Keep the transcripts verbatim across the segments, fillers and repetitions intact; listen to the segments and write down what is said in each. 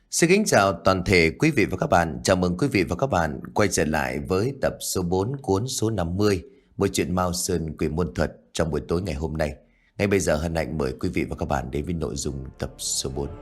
Xin kính chào toàn thể quý vị và các bạn. Chào mừng quý vị và các bạn quay trở lại với tập số bốn cuốn số năm mươi Một chuyện Mao Sơn Quỷ Môn Thuật trong buổi tối ngày hôm nay. Ngay bây giờ hân hạnh mời quý vị và các bạn đến với nội dung tập số bốn.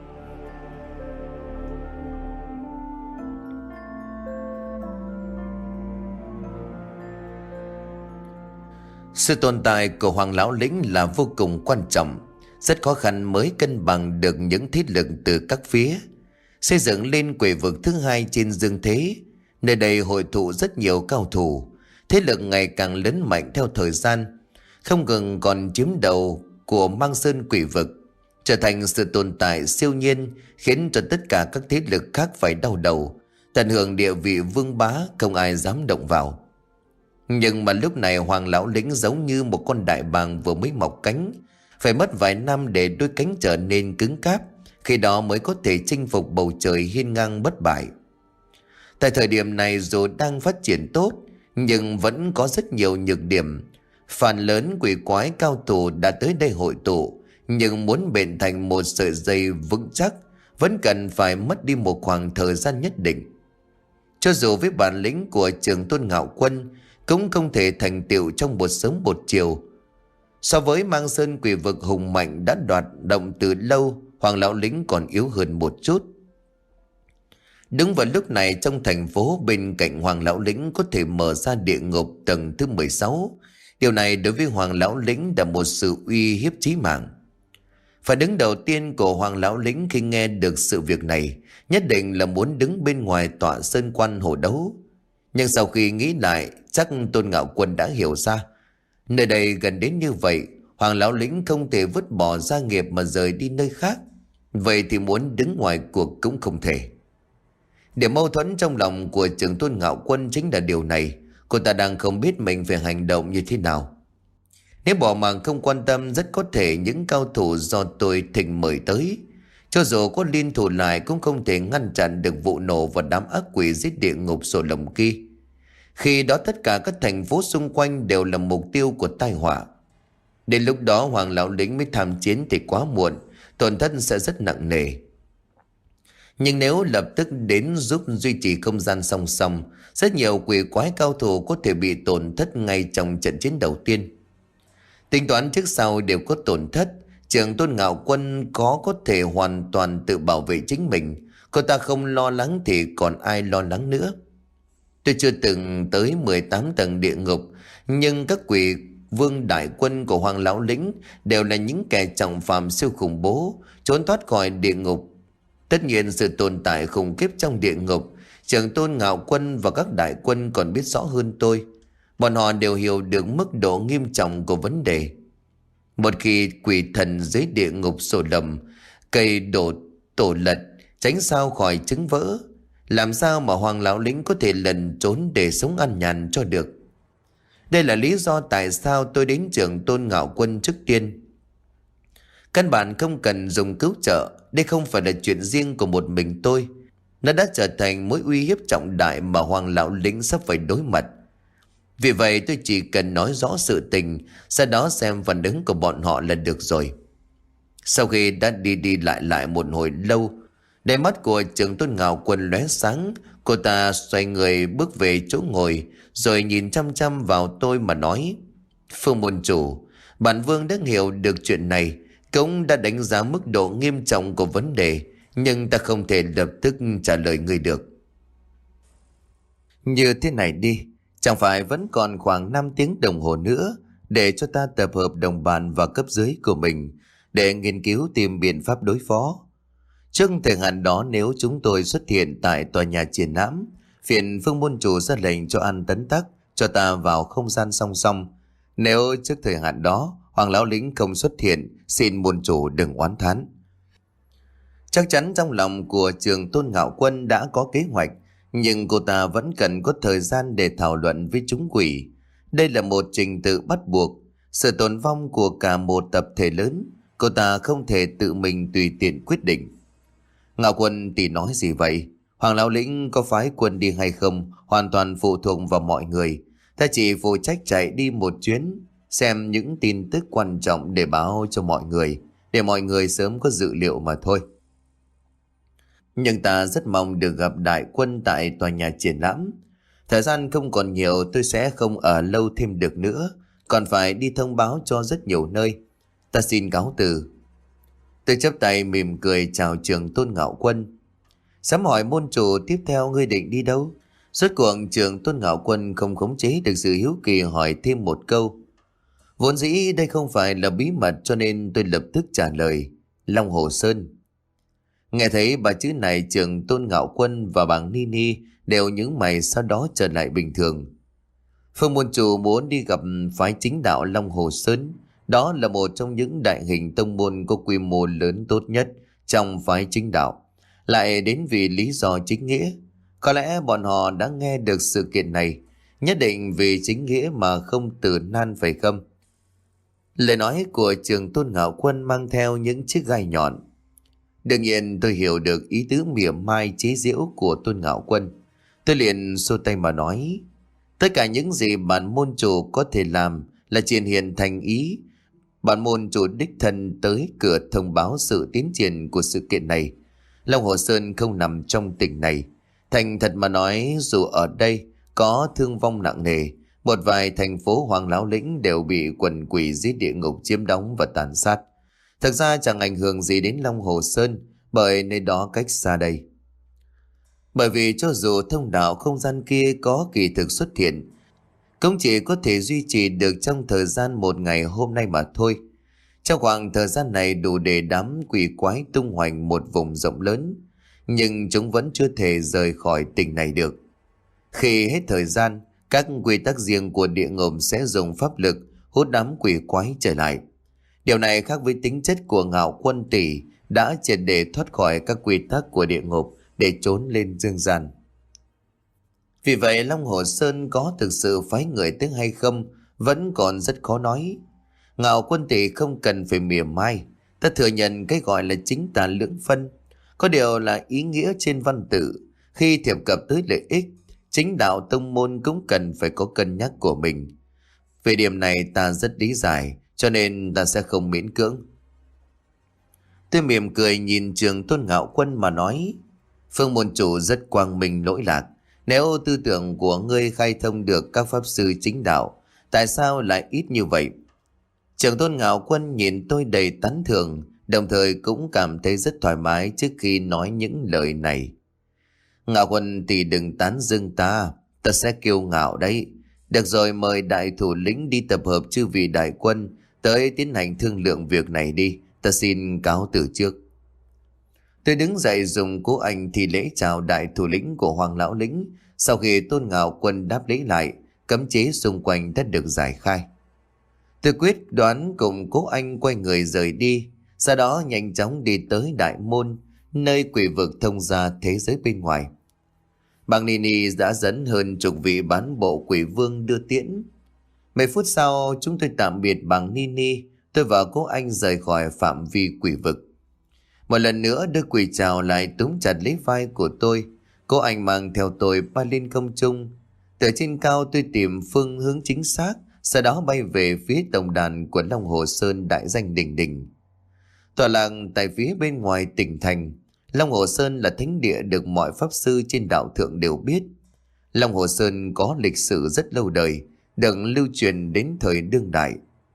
Sự tồn tại của Hoàng Lão Lĩnh là vô cùng quan trọng. Rất khó khăn mới cân bằng được những thế lực từ các phía, xây dựng lên quỷ vực thứ hai trên dương thế. Nơi đây hội tụ rất nhiều cao thủ, thế lực ngày càng lớn mạnh theo thời gian, không ngừng còn chiếm đầu của Mang Sơn quỷ vực, trở thành sự tồn tại siêu nhiên, khiến cho tất cả các thế lực khác phải đau đầu, tận hưởng địa vị vương bá, không ai dám động vào. Nhưng mà lúc này Hoàng Lão Lĩnh giống như một con đại bàng vừa mới mọc cánh, phải mất vài năm để đôi cánh trở nên cứng cáp, khi đó mới có thể chinh phục bầu trời hiên ngang bất bại. Tại thời điểm này dù đang phát triển tốt, nhưng vẫn có rất nhiều nhược điểm. Phần lớn quỷ quái cao thủ đã tới đây hội tụ, nhưng muốn bền thành một sợi dây vững chắc, vẫn cần phải mất đi một khoảng thời gian nhất định. Cho dù với bản lĩnh của Trường Tôn Ngạo Quân, cũng không thể thành tựu trong một sớm một chiều. So với Mang Sơn quỷ vực hùng mạnh đã đoạt động từ lâu, Hoàng Lão Lĩnh còn yếu hơn một chút. Đúng vào lúc này trong thành phố, bên cạnh Hoàng Lão Lĩnh có thể mở ra địa ngục tầng thứ mười sáu. Điều này đối với Hoàng Lão Lĩnh là một sự uy hiếp chí mạng. Phản ứng đầu tiên của Hoàng Lão Lĩnh khi nghe được sự việc này nhất định là muốn đứng bên ngoài tọa sơn quan hồ đấu. Nhưng sau khi nghĩ lại, chắc Tôn Ngạo Quân đã hiểu ra, nơi đây gần đến như vậy, Hoàng Lão Lĩnh không thể vứt bỏ gia nghiệp mà rời đi nơi khác. Vậy thì muốn đứng ngoài cuộc cũng không thể. Điểm mâu thuẫn trong lòng của Trường Tôn Ngạo Quân chính là điều này. Cô ta đang không biết mình phải hành động như thế nào. Nếu bỏ mạng không quan tâm, rất có thể những cao thủ do tôi thỉnh mời tới, cho dù có liên thủ lại cũng không thể ngăn chặn được vụ nổ và đám ác quỷ dưới địa ngục sổ lồng kia. Khi đó tất cả các thành phố xung quanh đều là mục tiêu của tai họa. Đến lúc đó Hoàng Lão Lĩnh mới tham chiến thì quá muộn, tổn thất sẽ rất nặng nề. Nhưng nếu lập tức đến giúp duy trì không gian song song, rất nhiều quỷ quái cao thủ có thể bị tổn thất ngay trong trận chiến đầu tiên. Tính toán trước sau đều có tổn thất, Trường Tôn Ngạo Quân có có thể hoàn toàn tự bảo vệ chính mình. Cô ta không lo lắng thì còn ai lo lắng nữa. Tôi chưa từng tới mười tám tầng địa ngục, nhưng các quỷ vương đại quân của Hoàng Lão Lĩnh đều là những kẻ trọng phạm siêu khủng bố, trốn thoát khỏi địa ngục. Tất nhiên sự tồn tại khủng khiếp trong địa ngục, Trường Tôn Ngạo Quân và các đại quân còn biết rõ hơn tôi. Bọn họ đều hiểu được mức độ nghiêm trọng của vấn đề. Một khi quỷ thần dưới địa ngục sổ lầm, cây đổ tổ lật, tránh sao khỏi trứng vỡ, làm sao mà Hoàng Lão Lĩnh có thể lẩn trốn để sống ăn nhàn cho được. Đây là lý do tại sao tôi đến Trường Tôn Ngạo Quân trước tiên. Căn bản không cần dùng cứu trợ, đây không phải là chuyện riêng của một mình tôi. Nó đã trở thành mối uy hiếp trọng đại mà Hoàng Lão Lĩnh sắp phải đối mặt. Vì vậy tôi chỉ cần nói rõ sự tình, sau đó xem phản ứng của bọn họ là được rồi. Sau khi đã đi đi lại lại một hồi lâu, đôi mắt của Trường Tôn Ngạo Quân lóe sáng. Cô ta xoay người bước về chỗ ngồi, rồi nhìn chăm chăm vào tôi mà nói: Phương môn chủ, bản vương đã hiểu được chuyện này, cũng đã đánh giá mức độ nghiêm trọng của vấn đề, nhưng ta không thể lập tức trả lời người được. Như thế này đi, chẳng phải vẫn còn khoảng năm tiếng đồng hồ nữa để cho ta tập hợp đồng bàn và cấp dưới của mình để nghiên cứu tìm biện pháp đối phó. Trước thời hạn đó, nếu chúng tôi xuất hiện tại tòa nhà triển lãm, phiền Phương môn chủ ra lệnh cho An Tấn Tắc cho ta vào không gian song song. Nếu trước thời hạn đó Hoàng Lão Lĩnh không xuất hiện, xin môn chủ đừng oán thán. Chắc chắn trong lòng của Trường Tôn Ngạo Quân đã có kế hoạch, nhưng cô ta vẫn cần có thời gian để thảo luận với chúng quỷ. Đây là một trình tự bắt buộc, sự tồn vong của cả một tập thể lớn, cô ta không thể tự mình tùy tiện quyết định. Ngạo Quân tỷ nói gì vậy? Hoàng Lão Lĩnh có phái quân đi hay không hoàn toàn phụ thuộc vào mọi người. Ta chỉ phụ trách chạy đi một chuyến, xem những tin tức quan trọng để báo cho mọi người, để mọi người sớm có dự liệu mà thôi. Nhưng ta rất mong được gặp đại quân tại tòa nhà triển lãm. Thời gian không còn nhiều, tôi sẽ không ở lâu thêm được nữa, còn phải đi thông báo cho rất nhiều nơi. Ta xin cáo từ. Tôi chắp tay mỉm cười chào Trường Tôn Ngạo Quân. Sám hỏi môn chủ tiếp theo ngươi định đi đâu? Rốt cuộc Trường Tôn Ngạo Quân không khống chế được sự hiếu kỳ hỏi thêm một câu. Vốn dĩ đây không phải là bí mật cho nên tôi lập tức trả lời. Long Hồ Sơn. Nghe thấy ba chữ này, Trường Tôn Ngạo Quân và bàng Nini đều nhướng mày, sau đó trở lại bình thường. Phương môn chủ muốn đi gặp phái chính đạo Long Hồ Sơn. Đó là một trong những đại hình tông môn có quy mô lớn tốt nhất trong phái chính đạo. Lại đến vì lý do chính nghĩa. Có lẽ bọn họ đã nghe được sự kiện này, nhất định vì chính nghĩa mà không từ nan phải không? Lời nói của Trường Tôn Ngạo Quân mang theo những chiếc gai nhọn. Đương nhiên tôi hiểu được ý tứ mỉa mai chế giễu của Tôn Ngạo Quân. Tôi liền xua tay mà nói, tất cả những gì bản môn chủ có thể làm là triển hiện thành ý. Bản môn chủ đích thân tới cửa thông báo sự tiến triển của sự kiện này. Long Hồ Sơn không nằm trong tỉnh này. Thành thật mà nói, dù ở đây có thương vong nặng nề, một vài thành phố Hoàng Lão Lĩnh đều bị quần quỷ dưới địa ngục chiếm đóng và tàn sát. Thực ra chẳng ảnh hưởng gì đến Long Hồ Sơn, bởi nơi đó cách xa đây. Bởi vì cho dù thông đạo không gian kia có kỳ thực xuất hiện, cũng chỉ có thể duy trì được trong thời gian một ngày hôm nay mà thôi. Trong khoảng thời gian này đủ để đám quỷ quái tung hoành một vùng rộng lớn, nhưng chúng vẫn chưa thể rời khỏi tỉnh này được. Khi hết thời gian, các quy tắc riêng của địa ngục sẽ dùng pháp lực hút đám quỷ quái trở lại. Điều này khác với tính chất của Ngạo Quân tỷ đã triệt để thoát khỏi các quy tắc của địa ngục để trốn lên dương gian. Vì vậy Long Hồ Sơn có thực sự phái người tới hay không vẫn còn rất khó nói. Ngạo Quân tỷ không cần phải mỉa mai, ta thừa nhận cái gọi là chính tà lưỡng phân. Có điều là ý nghĩa trên văn tự, khi thiệp cập tới lợi ích, chính đạo tông môn cũng cần phải có cân nhắc của mình. Về điểm này ta rất lý giải, cho nên ta sẽ không miễn cưỡng. Tôi mỉm cười nhìn Trường Tôn Ngạo Quân mà nói, Phương môn chủ rất quang minh lỗi lạc. Nếu tư tưởng của ngươi khai thông được các pháp sư chính đạo, tại sao lại ít như vậy? Trường Tôn Ngạo Quân nhìn tôi đầy tán thưởng, đồng thời cũng cảm thấy rất thoải mái trước khi nói những lời này. Ngạo Quân thì đừng tán dương ta, ta sẽ kiêu ngạo đấy. Được rồi, mời đại thủ lĩnh đi tập hợp chư vị đại quân tới tiến hành thương lượng việc này đi, ta xin cáo từ trước. Tôi đứng dậy dùng cố anh thì lễ chào đại thủ lĩnh của Hoàng Lão Lĩnh. Sau khi Tôn Ngạo Quân đáp lễ lại, cấm chế xung quanh đã được giải khai. Tôi quyết đoán cùng cố anh quay người rời đi, sau đó nhanh chóng đi tới đại môn, nơi quỷ vực thông ra thế giới bên ngoài. Bàng Nini đã dẫn hơn chục vị bán bộ quỷ vương đưa tiễn. Mấy phút sau chúng tôi tạm biệt Bàng Nini, tôi và cố anh rời khỏi phạm vi quỷ vực. Một lần nữa đưa quỷ chào lại túm chặt lấy vai của tôi. Cô anh mang theo tôi bay lên không trung. Từ trên cao tôi tìm phương hướng chính xác, sau đó bay về phía tổng đàn của Long Hồ Sơn đại danh đỉnh đỉnh. Tọa lạc tại phía bên ngoài tỉnh thành, Long Hồ Sơn là thánh địa được mọi pháp sư trên đạo thượng đều biết. Long Hồ Sơn có lịch sử rất lâu đời, được lưu truyền đến thời đương đại.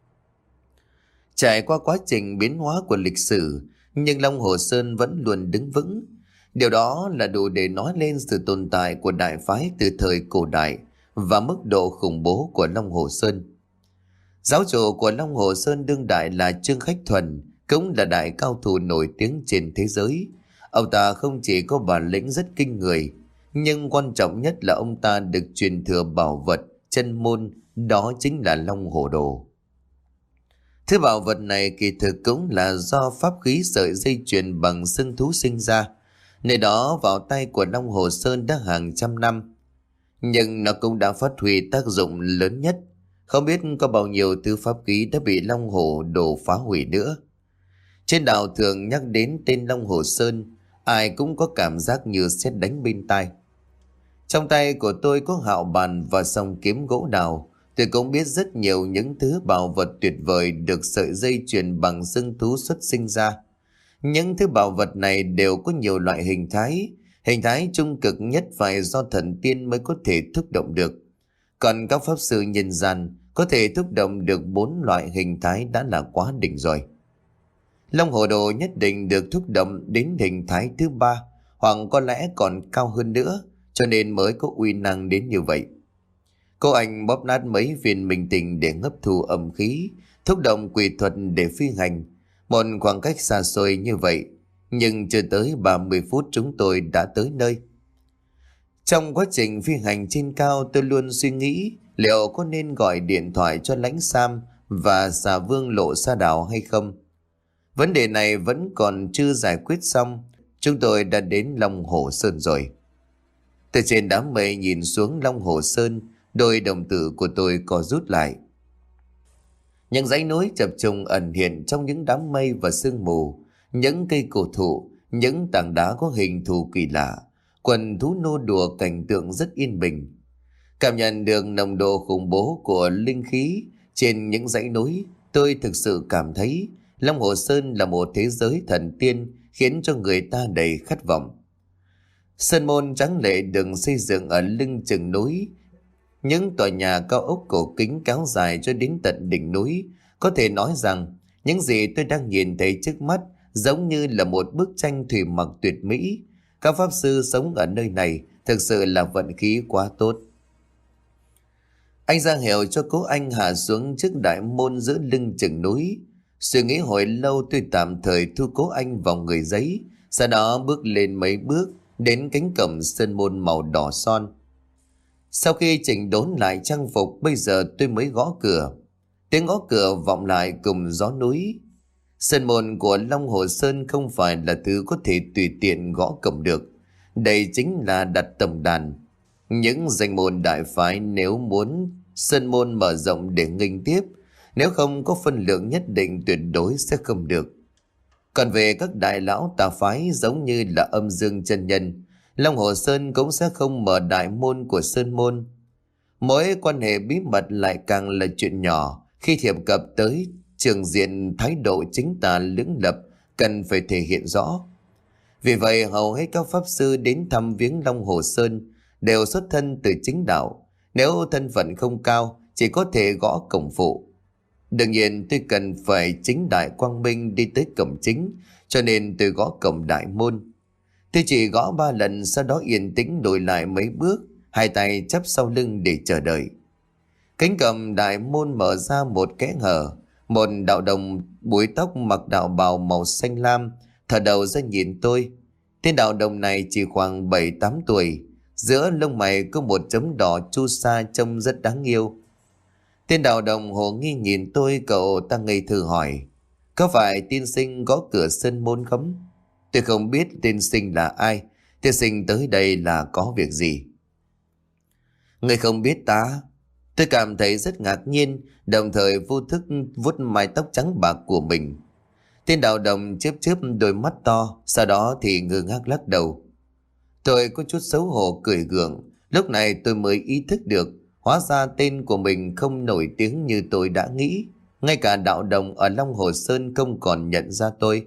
Trải qua quá trình biến hóa của lịch sử, nhưng Long Hồ Sơn vẫn luôn đứng vững. Điều đó là đủ để nói lên sự tồn tại của đại phái từ thời cổ đại và mức độ khủng bố của Long Hồ Sơn. Giáo chủ của Long Hồ Sơn đương đại là Trương Khách Thuần, cũng là đại cao thủ nổi tiếng trên thế giới. Ông ta không chỉ có bản lĩnh rất kinh người, nhưng quan trọng nhất là ông ta được truyền thừa bảo vật chân môn, đó chính là Long Hồ Đồ. Thứ bảo vật này kỳ thực cũng là do pháp khí sợi dây chuyền bằng xương thú sinh ra. Nơi đó vào tay của Long Hồ Sơn đã hàng trăm năm, nhưng nó cũng đã phát huy tác dụng lớn nhất. Không biết có bao nhiêu thứ pháp khí đã bị Long Hồ Đồ phá hủy nữa. Trên đạo thường nhắc đến tên Long Hồ Sơn, ai cũng có cảm giác như sét đánh bên tai. Trong tay của tôi có hạo bàn và song kiếm gỗ đào. Tôi cũng biết rất nhiều những thứ bảo vật tuyệt vời được sợi dây chuyền bằng xương thú xuất sinh ra. Những thứ bảo vật này đều có nhiều loại hình thái. Hình thái trung cực nhất phải do thần tiên mới có thể thúc động được. Còn các pháp sư nhân gian có thể thúc động được bốn loại hình thái đã là quá đỉnh rồi. Long hồ đồ nhất định được thúc động đến hình thái thứ ba, hoặc có lẽ còn cao hơn nữa, cho nên mới có uy năng đến như vậy. Cô anh bóp nát mấy viên minh tinh để hấp thu âm khí, thúc động quỷ thuật để phi hành. Một khoảng cách xa xôi như vậy, nhưng chưa tới ba mươi phút chúng tôi đã tới nơi. Trong quá trình phi hành trên cao, tôi luôn suy nghĩ liệu có nên gọi điện thoại cho Lãnh Sam và Xà Vương Lộ Sa Đảo hay không. Vấn đề này vẫn còn chưa giải quyết xong. Chúng tôi đã đến Long Hồ Sơn rồi. Từ trên đám mây nhìn xuống Long Hồ Sơn, đôi đồng tử của tôi co rút lại. Những dãy núi chập trùng ẩn hiện trong những đám mây và sương mù, những cây cổ thụ, những tảng đá có hình thù kỳ lạ, quần thú nô đùa, cảnh tượng rất yên bình. Cảm nhận được nồng độ khủng bố của linh khí trên những dãy núi, tôi thực sự cảm thấy Long Hồ Sơn là một thế giới thần tiên, khiến cho người ta đầy khát vọng. Sơn môn tráng lệ được xây dựng ở lưng chừng núi. Những tòa nhà cao ốc cổ kính kéo dài cho đến tận đỉnh núi. Có thể nói rằng những gì tôi đang nhìn thấy trước mắt giống như là một bức tranh thủy mặc tuyệt mỹ. Các pháp sư sống ở nơi này thực sự là vận khí quá tốt. Anh ra hiệu cho cố anh hạ xuống trước đại môn giữa lưng chừng núi. Suy nghĩ hồi lâu, tôi tạm thời thu cố anh vào người giấy, sau đó bước lên mấy bước đến cánh cổng sơn môn màu đỏ son. Sau khi chỉnh đốn lại trang phục, bây giờ tôi mới gõ cửa. Tiếng gõ cửa vọng lại cùng gió núi. Sơn môn của Long Hồ Sơn không phải là thứ có thể tùy tiện gõ cổng được. Đây chính là đặt tổng đàn. Những danh môn đại phái nếu muốn sơn môn mở rộng để nghênh tiếp, nếu không có phân lượng nhất định tuyệt đối sẽ không được. Còn về các đại lão tà phái giống như là Âm Dương chân nhân, Long Hồ Sơn cũng sẽ không mở đại môn của sơn môn. Mối quan hệ bí mật lại càng là chuyện nhỏ khi thiệp cập tới trường diện thái độ chính tà lưỡng lập cần phải thể hiện rõ. Vì vậy hầu hết các pháp sư đến thăm viếng Long Hồ Sơn đều xuất thân từ chính đạo. Nếu thân phận không cao chỉ có thể gõ cổng phụ. Đương nhiên tôi cần phải chính đại quang minh đi tới cổng chính, cho nên tôi gõ cổng đại môn. Tôi chỉ gõ ba lần, sau đó yên tĩnh lùi lại mấy bước, hai tay chắp sau lưng để chờ đợi. Cánh cổng đại môn mở ra một kẽ hở. Một đạo đồng búi tóc mặc đạo bào màu xanh lam thở đầu ra nhìn tôi. Tên đạo đồng này chỉ khoảng bảy tám tuổi, giữa lông mày có một chấm đỏ chu sa trông rất đáng yêu. Tên đạo đồng hồ nghi nhìn tôi, cậu ta ngây thơ hỏi: "Có phải tiên sinh gõ cửa sơn môn không?" Tôi không biết tiên sinh là ai. Tiên sinh tới đây là có việc gì? Người không biết ta? Tôi cảm thấy rất ngạc nhiên, đồng thời vô thức vuốt mái tóc trắng bạc của mình. Tên đạo đồng chớp chớp đôi mắt to, sau đó thì ngơ ngác lắc đầu. Tôi có chút xấu hổ cười gượng. Lúc này tôi mới ý thức được, hóa ra tên của mình không nổi tiếng như tôi đã nghĩ. Ngay cả đạo đồng ở Long Hồ Sơn không còn nhận ra tôi.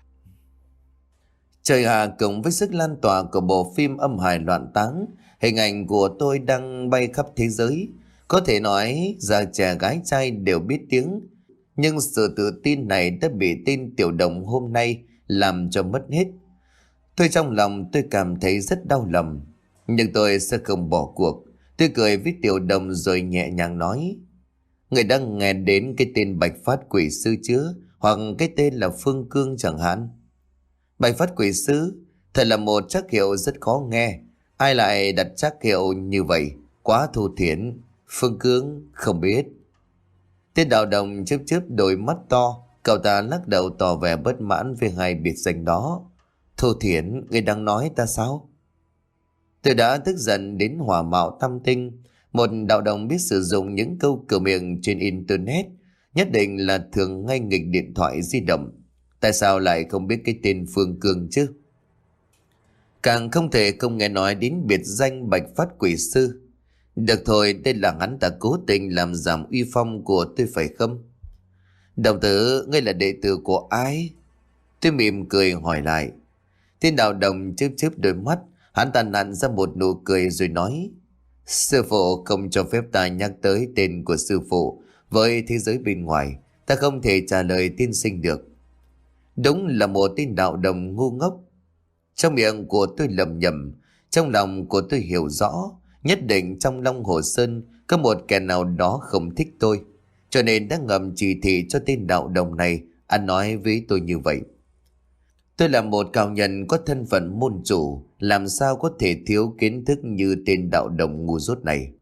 Trời hạ cùng với sức lan tỏa của bộ phim Âm hài loạn táng, hình ảnh của tôi đang bay khắp thế giới. Có thể nói già trẻ gái trai đều biết tiếng. Nhưng sự tự tin này đã bị tên tiểu đồng hôm nay làm cho mất hết. Tôi trong lòng tôi cảm thấy rất đau lòng, nhưng tôi sẽ không bỏ cuộc. Tôi cười với tiểu đồng rồi nhẹ nhàng nói: "Người đang nghe đến cái tên Bạch Phát Quỷ Sư chứ? Hoặc cái tên là Phương Cương chẳng hạn?" Bạch Phát Quỷ Sư thật là một trắc hiệu rất khó nghe. Ai lại đặt trắc hiệu như vậy? Quá thô thiển. Phương Cương không biết. Tên đạo đồng chớp chớp đôi mắt to. Cậu ta lắc đầu tỏ vẻ bất mãn về hai biệt danh đó. Thô thiển? Người đang nói ta sao? Tôi đã tức giận đến hỏa mạo tam tinh. Một đạo đồng biết sử dụng những câu cửa miệng trên internet nhất định là thường ngay nghịch điện thoại di động. Tại sao lại không biết cái tên Phương Cương chứ? Càng không thể không nghe nói đến biệt danh Bạch Phát Quỷ Sư. Được thôi, đây là hắn ta cố tình làm giảm uy phong của tôi phải không? Đồng tử, ngươi là đệ tử của ai? Tôi mỉm cười hỏi lại. Tên đạo đồng chớp chớp đôi mắt, hắn ta nặn ra một nụ cười rồi nói: Sư phụ không cho phép ta nhắc tới tên của sư phụ với thế giới bên ngoài, ta không thể trả lời tiên sinh được. Đúng là một tên đạo đồng ngu ngốc. Trong miệng của tôi lầm nhầm, trong lòng của tôi hiểu rõ, nhất định trong Long Hồ Sơn có một kẻ nào đó không thích tôi, cho nên đã ngầm chỉ thị cho tên đạo đồng này ăn nói với tôi như vậy. Tôi là một cao nhân có thân phận môn chủ, làm sao có thể thiếu kiến thức như tên đạo đồng ngu dốt này.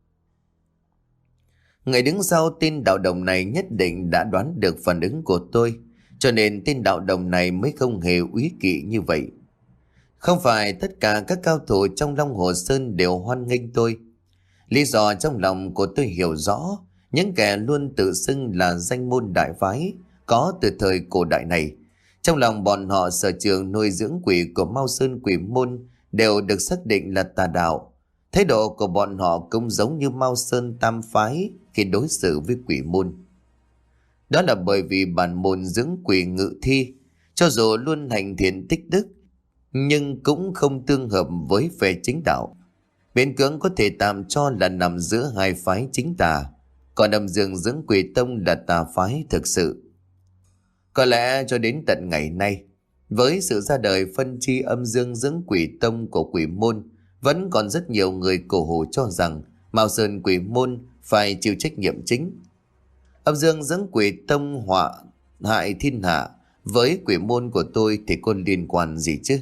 Người đứng sau tên đạo đồng này nhất định đã đoán được phản ứng của tôi, cho nên tên đạo đồng này mới không hề úy kỵ như vậy. Không phải tất cả các cao thủ trong Long Hồ Sơn đều hoan nghênh tôi. Lý do trong lòng của tôi hiểu rõ, những kẻ luôn tự xưng là danh môn đại phái có từ thời cổ đại này. Trong lòng bọn họ sở trường nuôi dưỡng quỷ của Mao Sơn Quỷ Môn đều được xác định là tà đạo. Thái độ của bọn họ cũng giống như Mao Sơn Tam Phái khi đối xử với quỷ môn. Đó là bởi vì bản môn dưỡng quỷ ngự thi, cho dù luôn hành thiện tích đức, nhưng cũng không tương hợp với phe chính đạo. Miễn cưỡng có thể tạm cho là nằm giữa hai phái chính tà, còn Âm Dương dưỡng quỷ tông là tà phái thực sự. Có lẽ cho đến tận ngày nay, với sự ra đời phân chia Âm Dương dưỡng quỷ tông của quỷ môn, vẫn còn rất nhiều người cổ hủ cho rằng Mao Sơn Quỷ Môn phải chịu trách nhiệm chính. Âm Dương dưỡng quỷ tông họa hại thiên hạ, với quỷ môn của tôi thì có liên quan gì chứ?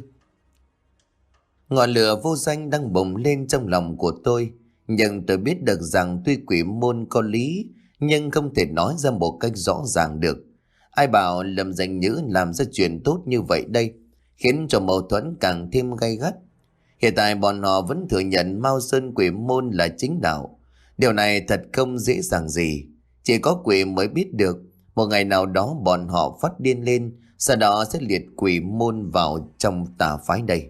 Ngọn lửa vô danh đang bùng lên trong lòng của tôi, nhưng tôi biết được rằng tuy quỷ môn có lý, nhưng không thể nói ra một cách rõ ràng được. Ai bảo Lâm Danh Nhữ làm ra chuyện tốt như vậy đây, khiến cho mâu thuẫn càng thêm gay gắt. Hiện tại bọn họ vẫn thừa nhận Mao Sơn Quỷ Môn là chính đạo. Điều này thật không dễ dàng gì. Chỉ có quỷ mới biết được, một ngày nào đó bọn họ phát điên lên, sau đó sẽ liệt quỷ môn vào trong tà phái đây.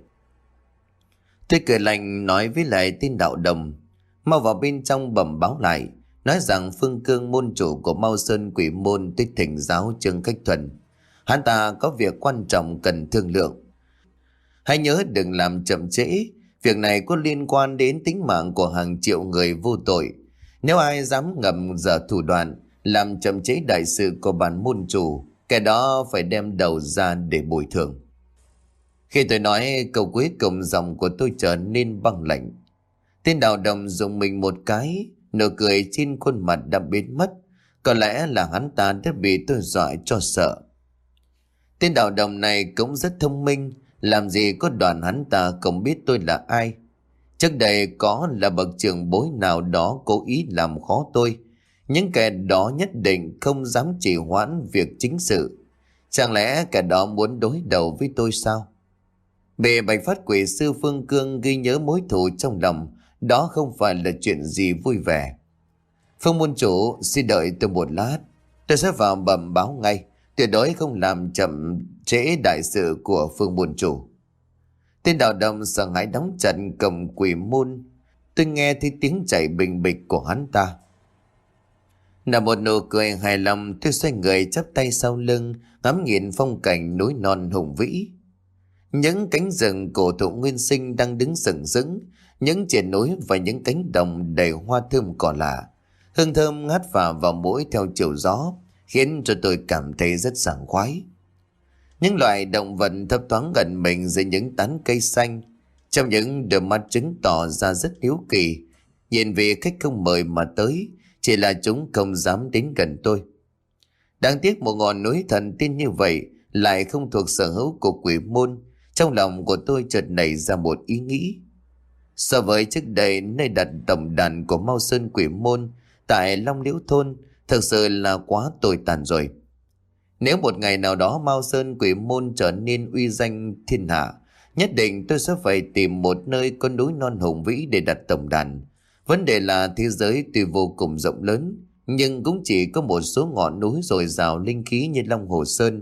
Tôi cười lạnh nói với lại tên đạo đồng, mau vào bên trong bẩm báo lại, nói rằng Phương Cương môn chủ của Mao Sơn Quỷ Môn tới thỉnh giáo Trương Khách Thuần. Hắn ta có việc quan trọng cần thương lượng. Hãy nhớ đừng làm chậm trễ, việc này có liên quan đến tính mạng của hàng triệu người vô tội. Nếu ai dám ngầm dở thủ đoạn, làm chậm trễ đại sự của bản môn chủ, kẻ đó phải đem đầu ra để bồi thường. Khi tôi nói câu cuối cùng, giọng của tôi trở nên băng lạnh. Tên đạo đồng dùng mình một cái, nụ cười trên khuôn mặt đã biến mất. Có lẽ là hắn ta đã bị tôi dọa cho sợ. Tên đạo đồng này cũng rất thông minh, làm gì có đoạn hắn ta không biết tôi là ai. Trước đây có là bậc trưởng bối nào đó cố ý làm khó tôi, những kẻ đó nhất định không dám trì hoãn việc chính sự. Chẳng lẽ kẻ đó muốn đối đầu với tôi sao? Bị Bạch Phát Quỷ Sư Phương Cương ghi nhớ mối thù trong lòng, đó không phải là chuyện gì vui vẻ. Phương môn chủ, xin đợi tôi một lát, tôi sẽ vào bẩm báo ngay, tuyệt đối không làm chậm trễ đại sự của Phương môn chủ. Tên đạo đồng sợ hãi đóng chặt cầm quỷ môn. Tôi nghe thấy tiếng chảy bình bịch của hắn ta. Nở một nụ cười hài lòng, tôi xoay người chắp tay sau lưng, ngắm nhìn phong cảnh núi non hùng vĩ. Những cánh rừng cổ thụ nguyên sinh đang đứng sừng sững, những triển núi và những cánh đồng đầy hoa thơm cỏ lạ. Hương thơm ngát phả vào mũi theo chiều gió, khiến cho tôi cảm thấy rất sảng khoái. Những loài động vật thấp thoáng gần mình dưới những tán cây xanh, trong những đôi mắt chứng tỏ ra rất hiếu kỳ. Nhìn vì khách không mời mà tới, chỉ là chúng không dám đến gần tôi. Đáng tiếc một ngọn núi thần tiên như vậy lại không thuộc sở hữu của quỷ môn. Trong lòng của tôi chợt nảy ra một ý nghĩ. So với trước đây, nơi đặt tổng đàn của Mao Sơn Quỷ Môn tại Long Liễu Thôn thực sự là quá tồi tàn rồi. Nếu một ngày nào đó Mao Sơn Quỷ Môn trở nên uy danh thiên hạ, nhất định tôi sẽ phải tìm một nơi có núi non hùng vĩ để đặt tổng đàn. Vấn đề là thế giới tuy vô cùng rộng lớn, nhưng cũng chỉ có một số ngọn núi dồi dào linh khí như Long Hồ Sơn.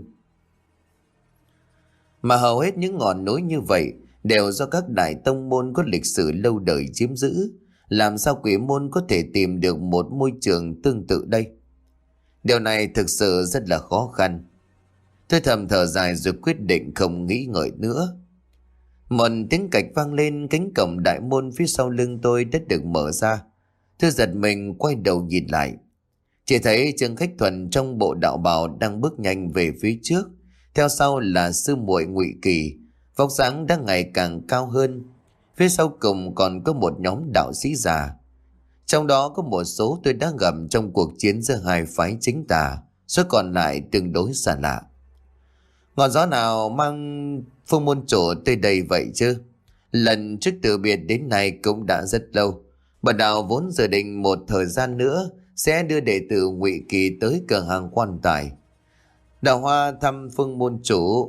Mà hầu hết những ngọn núi như vậy đều do các đại tông môn có lịch sử lâu đời chiếm giữ. Làm sao quỷ môn có thể tìm được một môi trường tương tự đây? Điều này thực sự rất là khó khăn. Tôi thầm thở dài rồi quyết định không nghĩ ngợi nữa. Một tiếng cạch vang lên, cánh cổng đại môn phía sau lưng tôi đã được mở ra. Tôi giật mình quay đầu nhìn lại. Chỉ thấy Trương Khách Thuần trong bộ đạo bào đang bước nhanh về phía trước. Theo sau là sư muội Ngụy Kỳ, vóc dáng đang ngày càng cao hơn. Phía sau cùng còn có một nhóm đạo sĩ già. Trong đó có một số tôi đã gặp trong cuộc chiến giữa hai phái chính tà, số còn lại tương đối xa lạ. Ngọn gió nào mang Phương môn chủ tới đây vậy chứ? Lần trước từ biệt đến nay cũng đã rất lâu. Bần đạo vốn dự định một thời gian nữa sẽ đưa đệ tử Ngụy Kỳ tới cửa hàng quan tài. Đạo Hoa thăm Phương môn chủ.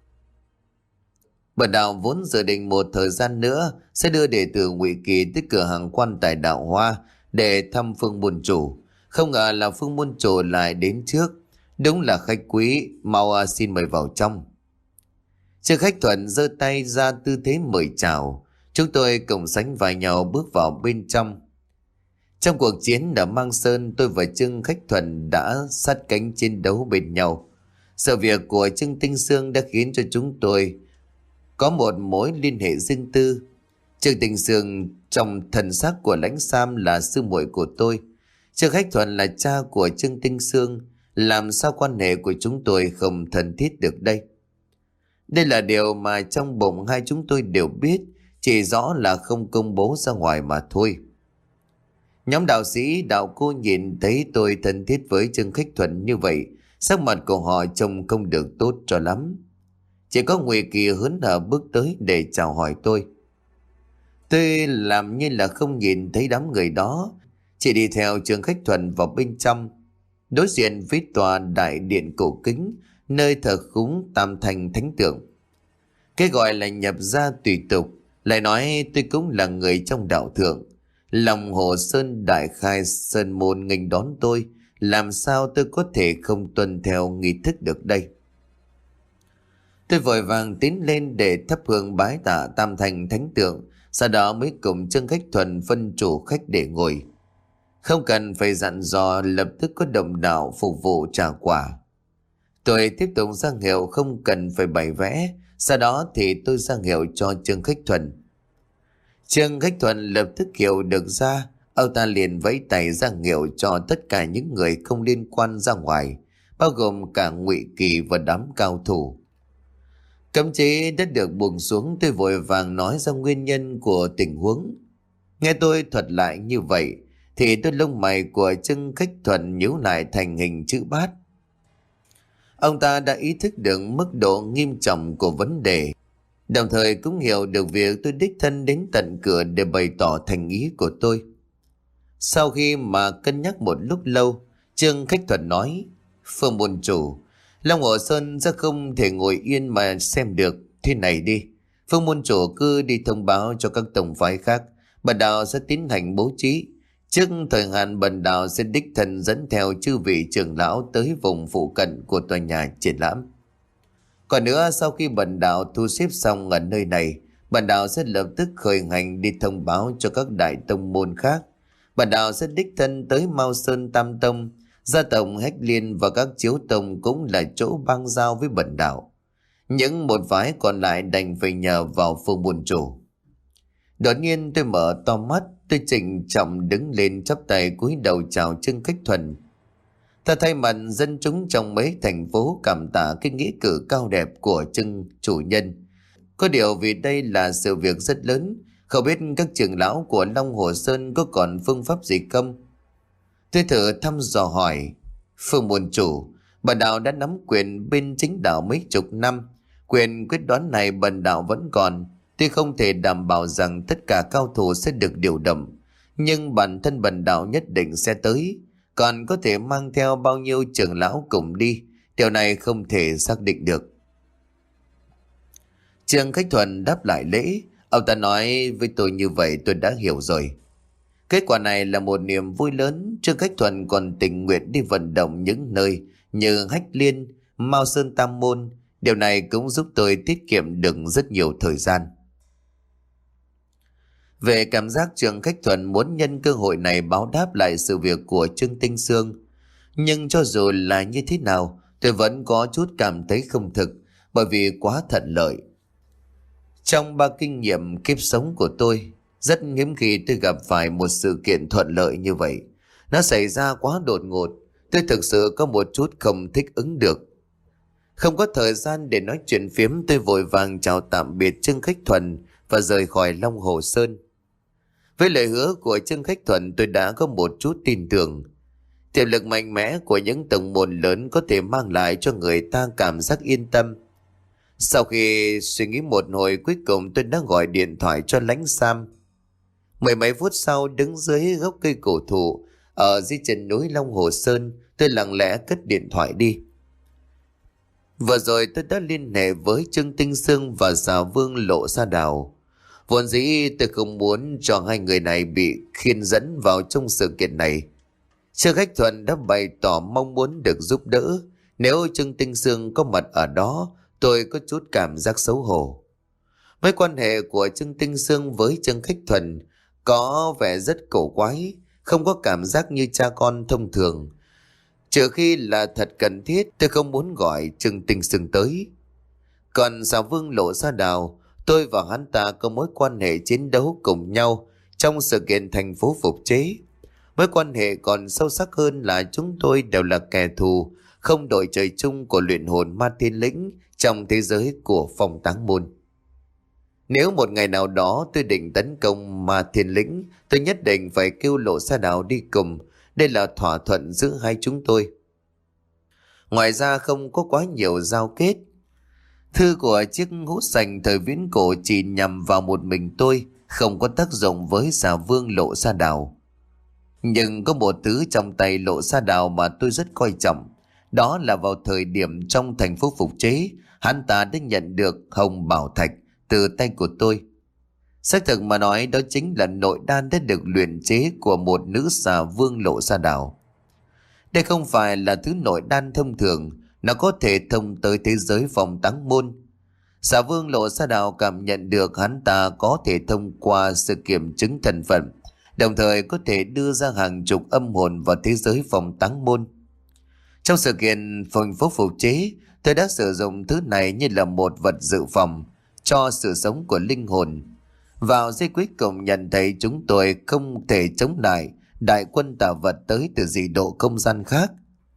Bần đạo vốn dự định một thời gian nữa sẽ đưa đệ tử Ngụy Kỳ tới cửa hàng quan tài Đạo Hoa để thăm Phương môn chủ. Không ngờ là Phương môn chủ lại đến trước. Đúng là khách quý, mau xin mời vào trong. Trương Khách Thuần giơ tay ra tư thế mời chào. Chúng tôi cùng sánh vai nhau bước vào bên trong. Trong cuộc chiến ở Mang Sơn, tôi và Trương Khách Thuần đã sát cánh chiến đấu bên nhau. Sự việc của Trương Tinh Sương đã khiến cho chúng tôi có một mối liên hệ riêng tư. Trương Tinh Sương trong thần sắc của Lãnh Sam là sư muội của tôi. Trương Khách Thuần là cha của Trương Tinh Sương. Làm sao quan hệ của chúng tôi không thân thiết được đây? Đây là điều mà trong bụng hai chúng tôi đều biết, chỉ rõ là không công bố ra ngoài mà thôi. Nhóm đạo sĩ đạo cô nhìn thấy tôi thân thiết với Trương Khách Thuần như vậy, sắc mặt của họ trông không được tốt cho lắm. Chỉ có Ngụy Kỳ hớn hở bước tới để chào hỏi tôi. Tôi làm như là không nhìn thấy đám người đó, chỉ đi theo Trương Khách Thuần vào bên trong. Đối diện với tòa đại điện cổ kính, nơi thờ cúng Tam Thành Thánh Tượng. Cái gọi là nhập gia tùy tục, lại nói tôi cũng là người trong đạo thượng. Lòng Hồ Sơn Đại Khai Sơn Môn nghênh đón tôi, làm sao tôi có thể không tuân theo nghi thức được đây? Tôi vội vàng tiến lên để thắp hương bái tạ Tam Thành Thánh Tượng, sau đó mới cùng Trương Khách Thuần phân chủ khách để ngồi. Không cần phải dặn dò, lập tức có đồng đạo phục vụ trà quả. Tôi tiếp tục ra hiệu không cần phải bày vẽ, sau đó thì tôi ra hiệu cho Trương Khách Thuần. Trương Khách Thuần lập tức hiểu được ra, ông ta liền vẫy tay ra hiệu cho tất cả những người không liên quan ra ngoài, bao gồm cả Ngụy Kỳ và đám cao thủ. Cấm chế đã được buông xuống, tôi vội vàng nói ra nguyên nhân của tình huống. Nghe tôi thuật lại như vậy, thì đôi lông mày của Trương Khách Thuần nhíu lại thành hình chữ bát. Ông ta đã ý thức được mức độ nghiêm trọng của vấn đề, đồng thời cũng hiểu được việc tôi đích thân đến tận cửa để bày tỏ thành ý của tôi. Sau khi mà cân nhắc một lúc lâu, Trương Khách Thuần nói: Phương môn chủ, Long Hồ Sơn sẽ không thể ngồi yên mà xem được. Thế này đi, Phương môn chủ cứ đi thông báo cho các tổng phái khác, bần đạo sẽ tiến hành bố trí. Trước thời hạn, bần đạo sẽ đích thân dẫn theo chư vị trưởng lão tới vùng phụ cận của tòa nhà triển lãm. Còn nữa, sau khi bần đạo thu xếp xong ở nơi này, bần đạo sẽ lập tức khởi hành đi thông báo cho các đại tông môn khác. Bần đạo sẽ đích thân tới Mao Sơn Tam Tông, gia tộc Hách Liên và các chiếu tông cũng là chỗ bang giao với bần đạo. Những một phái còn lại đành phải nhờ vào Phương môn chủ. Đột nhiên tôi mở to mắt, tôi trịnh trọng đứng lên chắp tay cúi đầu chào Trương Khách Thuần. Ta thay mặt dân chúng trong mấy thành phố cảm tạ cái nghĩa cử cao đẹp của Trương chủ nhân. Có điều vì đây là sự việc rất lớn, không biết các trưởng lão của Long Hồ Sơn có còn phương pháp gì không? Tôi thử thăm dò hỏi: Phương môn chủ, bần đạo đã nắm quyền bên chính đạo mấy chục năm, quyền quyết đoán này bần đạo vẫn còn. Tuy không thể đảm bảo rằng tất cả cao thủ sẽ được điều động, nhưng bản thân bần đạo nhất định sẽ tới. Còn có thể mang theo bao nhiêu trưởng lão cùng đi, điều này không thể xác định được. Trương Khách Thuần đáp lại lễ. Ông ta nói với tôi như vậy tôi đã hiểu rồi. Kết quả này là một niềm vui lớn. Trương Khách Thuần còn tình nguyện đi vận động những nơi như Hách Liên, Mao Sơn Tam Môn. Điều này cũng giúp tôi tiết kiệm được rất nhiều thời gian. Về cảm giác, Trương Khách Thuần muốn nhân cơ hội này báo đáp lại sự việc của Trương Tinh Sương. Nhưng cho dù là như thế nào, tôi vẫn có chút cảm thấy không thực, bởi vì quá thuận lợi. Trong ba kinh nghiệm kiếp sống của tôi, rất hiếm khi tôi gặp phải một sự kiện thuận lợi như vậy. Nó xảy ra quá đột ngột, tôi thực sự có một chút không thích ứng được. Không có thời gian để nói chuyện phiếm, tôi vội vàng chào tạm biệt Trương Khách Thuần và rời khỏi Long Hồ Sơn. Với lời hứa của Trương Khách Thuần, tôi đã có một chút tin tưởng. Tiềm lực mạnh mẽ của những tông môn lớn có thể mang lại cho người ta cảm giác yên tâm. Sau khi suy nghĩ một hồi, cuối cùng tôi đã gọi điện thoại cho Lãnh Sam. Mười mấy phút sau, đứng dưới gốc cây cổ thụ ở dưới chân núi Long Hồ Sơn, tôi lặng lẽ cất điện thoại đi. Vừa rồi tôi đã liên hệ với Trương Tinh Sương và Xà Vương Lộ Sa Đào. Vốn dĩ tôi không muốn cho hai người này bị khiên dẫn vào trong sự kiện này. Trương Khách Thuần đã bày tỏ mong muốn được giúp đỡ. Nếu Trương Tinh Sương có mặt ở đó, tôi có chút cảm giác xấu hổ. Mối quan hệ của Trương Tinh Sương với Trương Khách Thuần có vẻ rất cổ quái, không có cảm giác như cha con thông thường. Trừ khi là thật cần thiết, tôi không muốn gọi Trương Tinh Sương tới. Còn Xà Vương Lộ Sa Đào, tôi và hắn ta có mối quan hệ chiến đấu cùng nhau trong sự kiện thành phố phục chế. Mối quan hệ còn sâu sắc hơn là chúng tôi đều là kẻ thù, không đội trời chung của luyện hồn ma thiên lĩnh trong thế giới của Phong Táng Môn. Nếu một ngày nào đó tôi định tấn công ma thiên lĩnh, tôi nhất định phải kêu Lộ Sa Đào đi cùng. Đây là thỏa thuận giữa hai chúng tôi. Ngoài ra không có quá nhiều giao kết. Thư của chiếc hũ sành thời viễn cổ chỉ nhằm vào một mình tôi, không có tác dụng với Xà Vương Lộ Sa Đào. Nhưng có một thứ trong tay Lộ Sa Đào mà tôi rất coi trọng. Đó là vào thời điểm trong thành phố phục chế, hắn ta đã nhận được hồng bảo thạch từ tay của tôi. Xác thực mà nói, đó chính là nội đan đã được luyện chế của một nữ Xà Vương Lộ Sa Đào. Đây không phải là thứ nội đan thông thường, nó có thể thông tới thế giới Phong Táng Môn. Xà Vương Lộ Sa Đào cảm nhận được hắn ta có thể thông qua sự kiểm chứng thân phận, đồng thời có thể đưa ra hàng chục âm hồn vào thế giới Phong Táng Môn. Trong sự kiện thành phố phục chế, tôi đã sử dụng thứ này như là một vật dự phòng cho sự sống của linh hồn. Vào giây cuối cùng nhận thấy chúng tôi không thể chống lại đại quân tà vật tới từ dị độ không gian khác.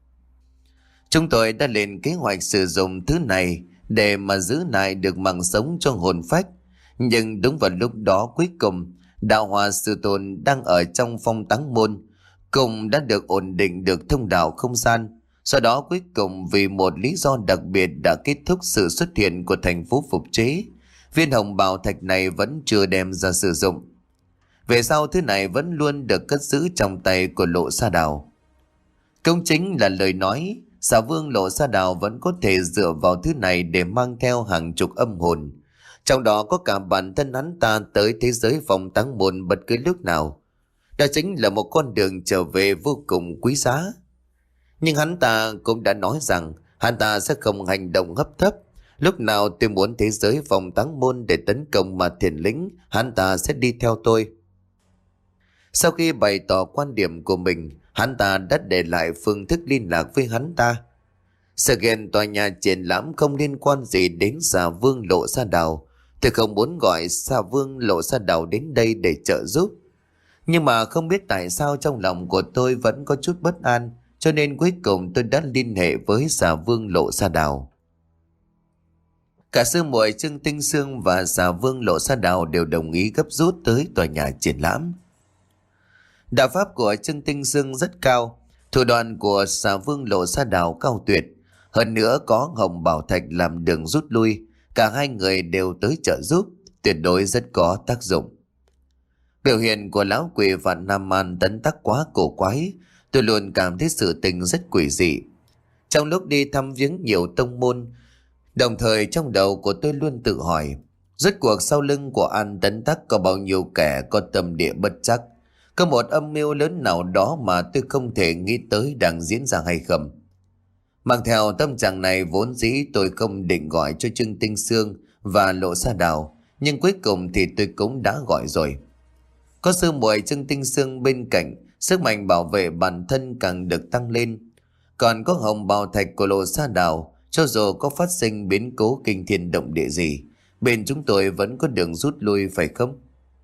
Chúng tôi đã lên kế hoạch sử dụng thứ này để mà giữ lại được mạng sống cho hồn phách. Nhưng đúng vào lúc đó cuối cùng, đạo hòa sư tôn đang ở trong Phong Táng Môn cùng đã được ổn định được thông đạo không gian. Sau đó cuối cùng vì một lý do đặc biệt đã kết thúc sự xuất hiện của thành phố phục chế. Viên hồng bảo thạch này vẫn chưa đem ra sử dụng. Về sau thứ này vẫn luôn được cất giữ trong tay của Lộ Sa Đào. Công chính là lời nói, Xà Vương Lộ Sa Đào vẫn có thể dựa vào thứ này để mang theo hàng chục âm hồn. Trong đó có cả bản thân hắn ta tới thế giới Phong Táng Môn bất cứ lúc nào. Đó chính là một con đường trở về vô cùng quý giá. Nhưng hắn ta cũng đã nói rằng hắn ta sẽ không hành động hấp tấp. Lúc nào tôi muốn thế giới Phong Táng Môn để tấn công mà thiền lĩnh, hắn ta sẽ đi theo tôi. Sau khi bày tỏ quan điểm của mình, hắn ta đã để lại phương thức liên lạc với hắn ta. Sự kiện tòa nhà triển lãm không liên quan gì đến Xà Vương Lộ Sa Đào. Tôi không muốn gọi Xà Vương Lộ Sa Đào đến đây để trợ giúp. Nhưng mà không biết tại sao trong lòng của tôi vẫn có chút bất an, cho nên cuối cùng tôi đã liên hệ với Xà Vương Lộ Sa Đào. Cả sư muội Trương Tinh Sương và Xà Vương Lộ Sa Đào đều đồng ý gấp rút tới tòa nhà triển lãm. Đạo pháp của Trương Tinh Sương rất cao, thủ đoạn của Xà Vương Lộ Sa Đào cao tuyệt, hơn nữa có hồng bảo thạch làm đường rút lui, cả hai người đều tới trợ giúp, tuyệt đối rất có tác dụng. Biểu hiện của lão quỷ Vạn Nam Man tấn tắc quá cổ quái, tôi luôn cảm thấy sự tình rất quỷ dị. Trong lúc đi thăm viếng nhiều tông môn, đồng thời trong đầu của tôi luôn tự hỏi, rốt cuộc sau lưng của An Tấn Tắc có bao nhiêu kẻ có tâm địa bất chắc, có một âm mưu lớn nào đó mà tôi không thể nghĩ tới đang diễn ra hay không. Mang theo tâm trạng này, vốn dĩ tôi không định gọi cho Trương Tinh Sương và Lộ Sa Đào, nhưng cuối cùng thì tôi cũng đã gọi rồi. Có sư muội Trương Tinh Sương bên cạnh, sức mạnh bảo vệ bản thân càng được tăng lên. Còn có hồng bào thạch của Lộ Sa Đảo, cho dù có phát sinh biến cố kinh thiên động địa gì, bên chúng tôi vẫn có đường rút lui phải không?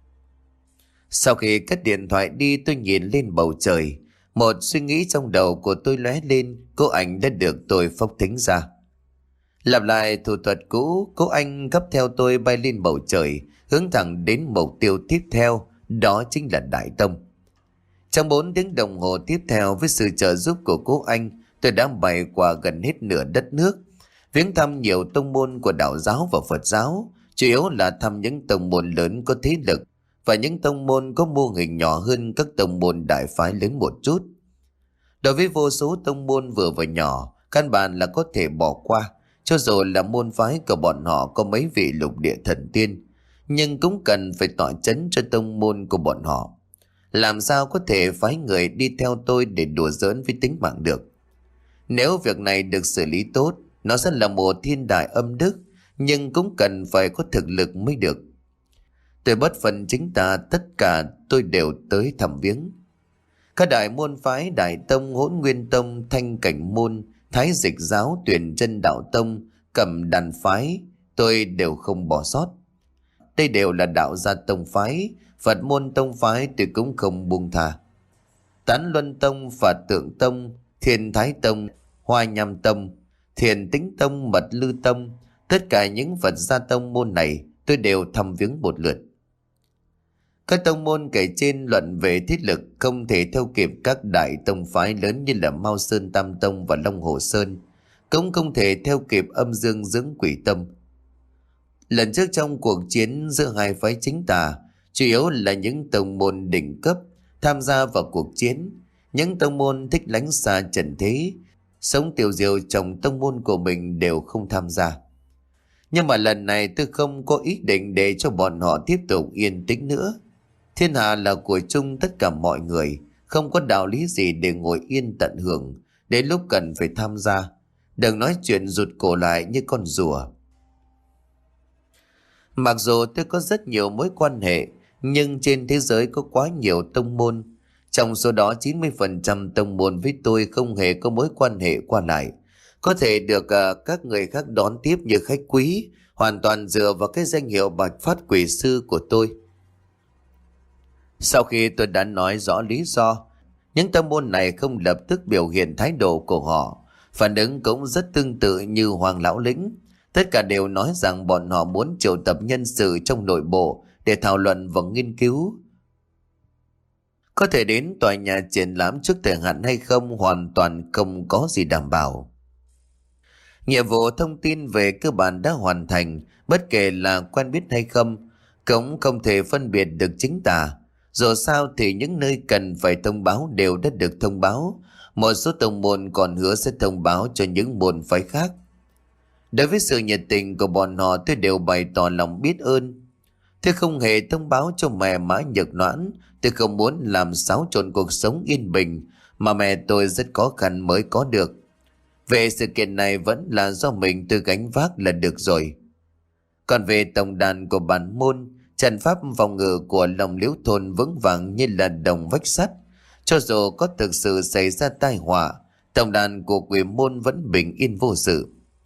Sau khi cất điện thoại đi, tôi nhìn lên bầu trời. Một suy nghĩ trong đầu của tôi lóe lên, cô Anh đã được tôi phóng thính ra. Lặp lại thủ thuật cũ, cô Anh gấp theo tôi bay lên bầu trời, hướng thẳng đến mục tiêu tiếp theo, đó chính là Đại Tông. Trong bốn tiếng đồng hồ tiếp theo, với sự trợ giúp của cô Anh, tôi đã bay qua gần hết nửa đất nước, viếng thăm nhiều tông môn của đạo giáo và Phật giáo, chủ yếu là thăm những tông môn lớn có thế lực và những tông môn có mô hình nhỏ hơn các tông môn đại phái lớn một chút. Đối với vô số tông môn vừa và nhỏ, căn bản là có thể bỏ qua, cho dù là môn phái của bọn họ có mấy vị lục địa thần tiên, nhưng cũng cần phải tọa chấn cho tông môn của bọn họ. Làm sao có thể phái người đi theo tôi để đùa giỡn với tính mạng được? Nếu việc này được xử lý tốt, nó sẽ là một thiên đại âm đức, nhưng cũng cần phải có thực lực mới được. Tôi bất phân chính tà, tất cả tôi đều tới thăm viếng. Các đại môn phái Đại Tông, Hỗn Nguyên Tông, Thanh Cảnh Môn, Thái Dịch Giáo, Tuyền Chân Đạo Tông, Cầm Đàn Phái, tôi đều không bỏ sót. Đây đều là đạo gia tông phái, Phật môn tông phái tôi cũng không buông tha. Tán Luân Tông, Phật Tượng Tông, Thiên Thái Tông, Hoa Nham Tông, Thiền Tĩnh Tông, Mật Lư Tông, tất cả những Phật gia tông môn này tôi đều thăm viếng một lượt. Các tông môn kể trên luận về thiết lực không thể theo kịp các đại tông phái lớn như là Mao Sơn Tam Tông và Long Hồ Sơn, cũng không thể theo kịp Âm Dương Dưỡng Quỷ Tông. Lần trước trong cuộc chiến giữa hai phái chính tà, chủ yếu là những tông môn đỉnh cấp tham gia vào cuộc chiến, những tông môn thích lánh xa trần thế, sống tiêu diêu trong tông môn của mình đều không tham gia. Nhưng mà lần này tôi không có ý định để cho bọn họ tiếp tục yên tĩnh nữa. Thiên hạ là của chung tất cả mọi người, không có đạo lý gì để ngồi yên tận hưởng, đến lúc cần phải tham gia. Đừng nói chuyện rụt cổ lại như con rùa. Mặc dù tôi có rất nhiều mối quan hệ, nhưng trên thế giới có quá nhiều tông môn. Trong số đó chín mươi phần trăm tông môn với tôi không hề có mối quan hệ qua lại. Có thể được uh, các người khác đón tiếp như khách quý, hoàn toàn dựa vào cái danh hiệu Bạch Phát Quỷ Sư của tôi. Sau khi tôi đã nói rõ lý do, những tông môn này không lập tức biểu hiện thái độ của họ. Phản ứng cũng rất tương tự như Hoàng Lão Lĩnh. Tất cả đều nói rằng bọn họ muốn triệu tập nhân sự trong nội bộ để thảo luận và nghiên cứu. Có thể đến tòa nhà triển lãm trước thời hạn hay không hoàn toàn không có gì đảm bảo. Nhiệm vụ thông tin về cơ bản đã hoàn thành, bất kể là quen biết hay không, cũng không thể phân biệt được chính tà. Dù sao thì những nơi cần phải thông báo đều đã được thông báo. Một số tông môn còn hứa sẽ thông báo cho những môn phái khác. Đối với sự nhiệt tình của bọn họ, tôi đều bày tỏ lòng biết ơn. Tôi không hề thông báo cho mẹ Mã Nhược Noãn. Tôi không muốn làm xáo trộn cuộc sống yên bình mà mẹ tôi rất khó khăn mới có được. Về sự kiện này vẫn là do mình tôi gánh vác là được rồi. Còn về tổng đàn của bản môn, trận pháp phòng ngự của Long Liễu Thôn vững vàng như là đồng vách sắt. Cho dù có thực sự xảy ra tai họa, tổng đàn của Quỷ môn vẫn bình yên vô sự.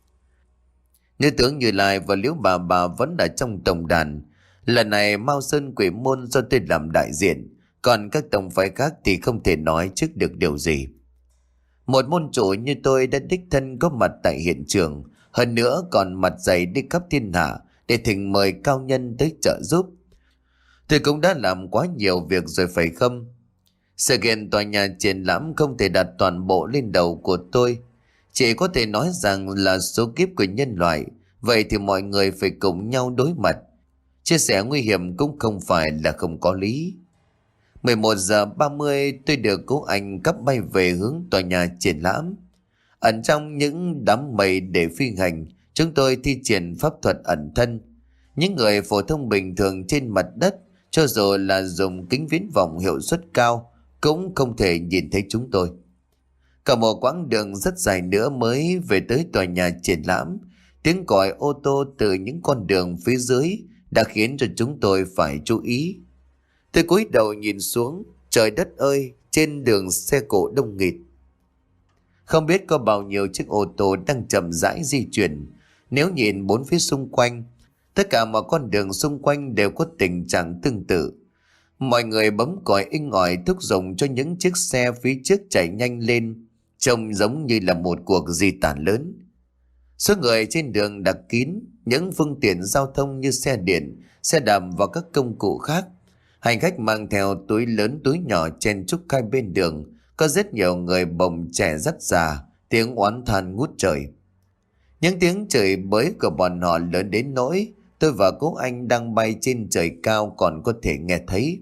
Nữ tướng Như Lai và Liễu Bà Bà vẫn ở trong tổng đàn. Lần này Mao Sơn Quỷ môn do tôi làm đại diện, còn các tổng phái khác thì không thể nói trước được điều gì. Một môn chủ như tôi đã đích thân có mặt tại hiện trường, hơn nữa còn mặt dày đi khắp thiên hạ để thỉnh mời cao nhân tới trợ giúp. Tôi cũng đã làm quá nhiều việc rồi phải không? Sự kiện tòa nhà triển lãm không thể đặt toàn bộ lên đầu của tôi. Chỉ có thể nói rằng là số kiếp của nhân loại. Vậy thì mọi người phải cùng nhau đối mặt. Chia sẻ nguy hiểm cũng không phải là không có lý. mười một giờ ba mươi tôi được cố Anh cắp bay về hướng tòa nhà triển lãm. Ẩn trong những đám mây để phi hành, chúng tôi thi triển pháp thuật ẩn thân. Những người phổ thông bình thường trên mặt đất, cho dù là dùng kính viễn vọng hiệu suất cao, cũng không thể nhìn thấy chúng tôi. Cả một quãng đường rất dài nữa mới về tới tòa nhà triển lãm. Tiếng còi ô tô từ những con đường phía dưới đã khiến cho chúng tôi phải chú ý. Tôi cúi đầu nhìn xuống, trời đất ơi, trên đường xe cộ đông nghịt. Không biết có bao nhiêu chiếc ô tô đang chậm rãi di chuyển. Nếu nhìn bốn phía xung quanh, tất cả mọi con đường xung quanh đều có tình trạng tương tự. Mọi người bấm còi inh ỏi thúc giục cho những chiếc xe phía trước chạy nhanh lên, trông giống như là một cuộc di tản lớn. Số người trên đường đặc kín, những phương tiện giao thông như xe điện, xe đạp và các công cụ khác. Hành khách mang theo túi lớn túi nhỏ chen chúc hai bên đường, có rất nhiều người bồng trẻ dắt già, tiếng oán than ngút trời. Những tiếng chửi bới của bọn họ lớn đến nỗi tôi và cô anh đang bay trên trời cao còn có thể nghe thấy.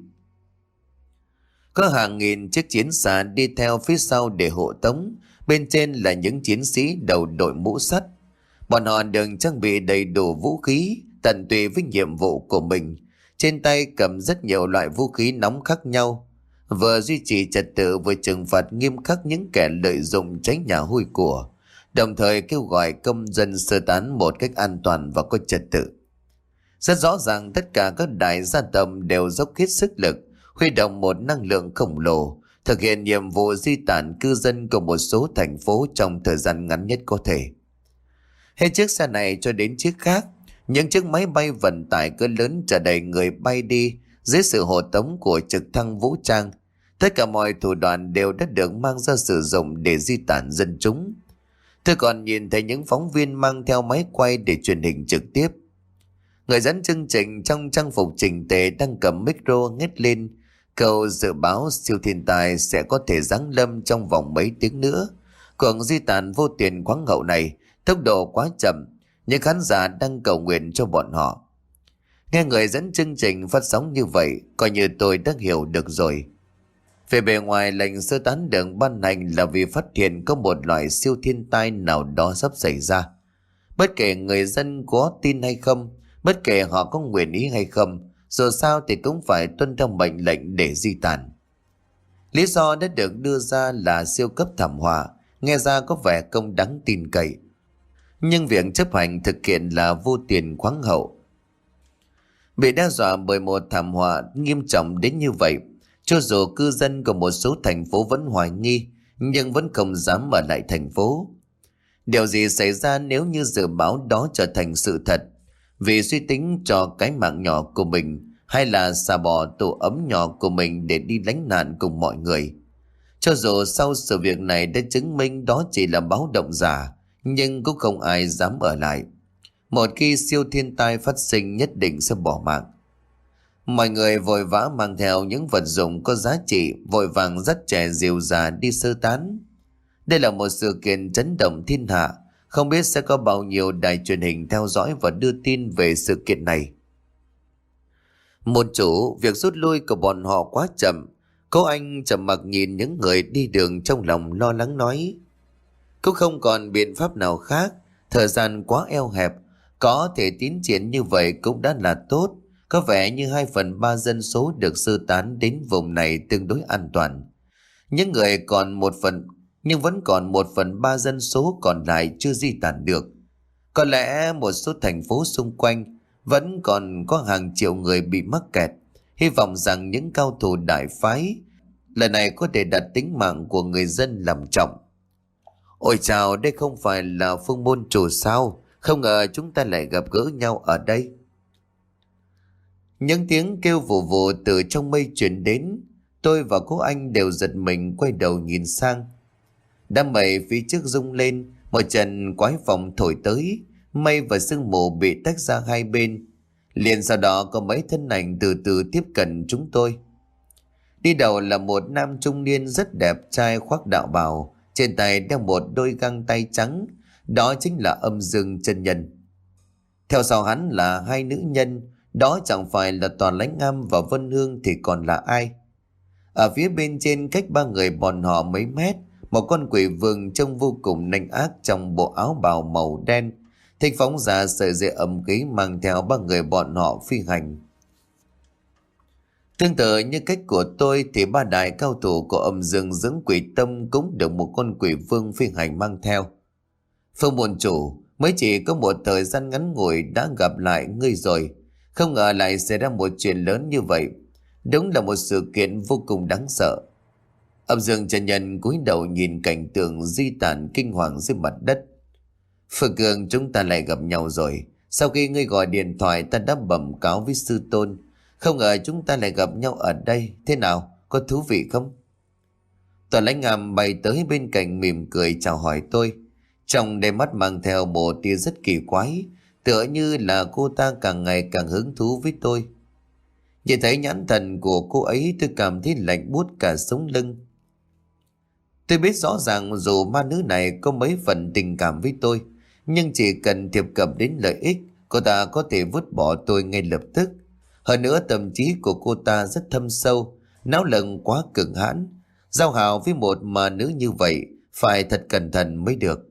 Có hàng nghìn chiếc chiến xa đi theo phía sau để hộ tống, bên trên là những chiến sĩ đầu đội mũ sắt. Bọn họ được trang bị đầy đủ vũ khí, tận tụy với nhiệm vụ của mình. Trên tay cầm rất nhiều loại vũ khí nóng khác nhau, vừa duy trì trật tự vừa trừng phạt nghiêm khắc những kẻ lợi dụng cháy nhà hôi của, đồng thời kêu gọi công dân sơ tán một cách an toàn và có trật tự. Rất rõ ràng tất cả các đại gia tộc đều dốc hết sức lực, huy động một năng lượng khổng lồ, thực hiện nhiệm vụ di tản cư dân của một số thành phố trong thời gian ngắn nhất có thể. Hết chiếc xe này cho đến chiếc khác, những chiếc máy bay vận tải cỡ lớn chở đầy người bay đi dưới sự hộ tống của trực thăng vũ trang. Tất cả mọi thủ đoạn đều đã được mang ra sử dụng để di tản dân chúng. Tôi còn nhìn thấy những phóng viên mang theo máy quay để truyền hình trực tiếp. Người dẫn chương trình trong trang phục chỉnh tề đang cầm micro ngét lên câu dự báo siêu thiên tai sẽ có thể giáng lâm trong vòng mấy tiếng nữa. Cuộc di tản vô tiền khoáng hậu này tốc độ quá chậm, nhưng khán giả đang cầu nguyện cho bọn họ. Nghe người dẫn chương trình phát sóng như vậy, coi như tôi đã hiểu được rồi. Về bề ngoài, lệnh sơ tán được ban hành là vì phát hiện có một loại siêu thiên tai nào đó sắp xảy ra. Bất kể người dân có tin hay không, bất kể họ có nguyện ý hay không, dù sao thì cũng phải tuân theo mệnh lệnh để di tản. Lý do đã được đưa ra là siêu cấp thảm họa, nghe ra có vẻ không đáng tin cậy. Nhưng việc chấp hành thực hiện là vô tiền khoáng hậu. Bị đe dọa bởi một thảm họa nghiêm trọng đến như vậy, cho dù cư dân của một số thành phố vẫn hoài nghi, nhưng vẫn không dám ở lại thành phố. Điều gì xảy ra nếu như dự báo đó trở thành sự thật, vì suy tính cho cái mạng nhỏ của mình, hay là xả bỏ tổ ấm nhỏ của mình để đi lánh nạn cùng mọi người? Cho dù sau sự việc này đã chứng minh đó chỉ là báo động giả, nhưng cũng không ai dám ở lại. Một khi siêu thiên tai phát sinh nhất định sẽ bỏ mạng. Mọi người vội vã mang theo những vật dụng có giá trị, vội vàng dắt trẻ dìu già đi sơ tán. Đây là một sự kiện chấn động thiên hạ, không biết sẽ có bao nhiêu đài truyền hình theo dõi và đưa tin về sự kiện này. Một chủ, việc rút lui của bọn họ quá chậm. Cô anh trầm mặc nhìn những người đi đường, trong lòng lo lắng nói: cũng không còn biện pháp nào khác, thời gian quá eo hẹp, có thể tiến triển như vậy cũng đã là tốt. Có vẻ như hai phần ba dân số được sơ tán đến vùng này tương đối an toàn. Những người còn một phần, nhưng vẫn còn một phần ba dân số còn lại chưa di tản được. Có lẽ một số thành phố xung quanh vẫn còn có hàng triệu người bị mắc kẹt. Hy vọng rằng những cao thủ đại phái lần này có thể đặt tính mạng của người dân làm trọng. Ôi chào, đây không phải là Phương môn chủ sao? Không ngờ chúng ta lại gặp gỡ nhau ở đây. Những tiếng kêu vù vù từ trong mây truyền đến. Tôi và cô anh đều giật mình quay đầu nhìn sang. Đám mây phía trước rung lên, một trận quái phong thổi tới. Mây và sương mù bị tách ra hai bên. Liền sau đó có mấy thân ảnh từ từ tiếp cận chúng tôi. Đi đầu là một nam trung niên rất đẹp trai khoác đạo bào, trên tay đeo một đôi găng tay trắng, đó chính là Âm Dương chân nhân. Theo sau hắn là hai nữ nhân, đó chẳng phải là Toàn Lãnh Am và Vân Hương thì còn là ai? Ở phía bên trên cách ba người bọn họ mấy mét, một con quỷ vương trông vô cùng nanh ác trong bộ áo bào màu đen, thích phóng ra sợi dây âm khí mang theo ba người bọn họ phi hành. Tương tự như cách của tôi thì ba đại cao thủ của Âm Dương dưỡng quỷ tâm cũng được một con quỷ vương phi hành mang theo. Phương môn chủ, mới chỉ có một thời gian ngắn ngủi đã gặp lại ngươi rồi, không ngờ lại xảy ra một chuyện lớn như vậy. Đúng là một sự kiện vô cùng đáng sợ. Âm Dương chân nhân cúi đầu nhìn cảnh tượng di tản kinh hoàng dưới mặt đất. Phương Cường, chúng ta lại gặp nhau rồi. Sau khi ngươi gọi điện thoại ta đã bẩm cáo với sư tôn. Không ngờ chúng ta lại gặp nhau ở đây. Thế nào, có thú vị không? Toàn Lãnh Ngam bay tới bên cạnh mỉm cười chào hỏi tôi. Trong đôi mắt mang theo một tia rất kỳ quái, tựa như là cô ta càng ngày càng hứng thú với tôi. Nhìn thấy nhãn thần của cô ấy, tôi cảm thấy lạnh buốt cả sống lưng. Tôi biết rõ ràng dù ma nữ này có mấy phần tình cảm với tôi, nhưng chỉ cần thiệp cập đến lợi ích, cô ta có thể vứt bỏ tôi ngay lập tức. Hơn nữa tâm trí của cô ta rất thâm sâu, não lực quá cường hãn. Giao hảo với một ma nữ như vậy phải thật cẩn thận mới được.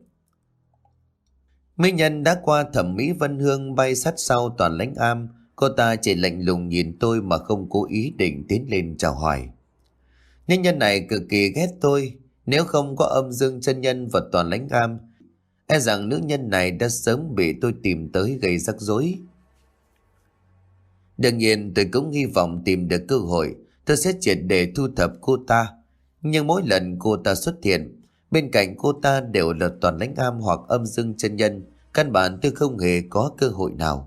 Mỹ Nhân đã qua Thẩm Mỹ Vân Hương bay sát sau Toàn Lãnh Am. Cô ta chỉ lạnh lùng nhìn tôi mà không cố ý định tiến lên chào hỏi. Nhân nhân này cực kỳ ghét tôi. Nếu không có Âm Dương chân nhân và Toàn Lãnh Am, e rằng nữ nhân này đã sớm bị tôi tìm tới gây rắc rối. Đương nhiên tôi cũng hy vọng tìm được cơ hội, tôi sẽ triệt để thu thập cô ta. Nhưng mỗi lần cô ta xuất hiện, bên cạnh cô ta đều là Toàn Lãnh Am hoặc Âm Dương chân nhân. Căn bản tôi không hề có cơ hội nào.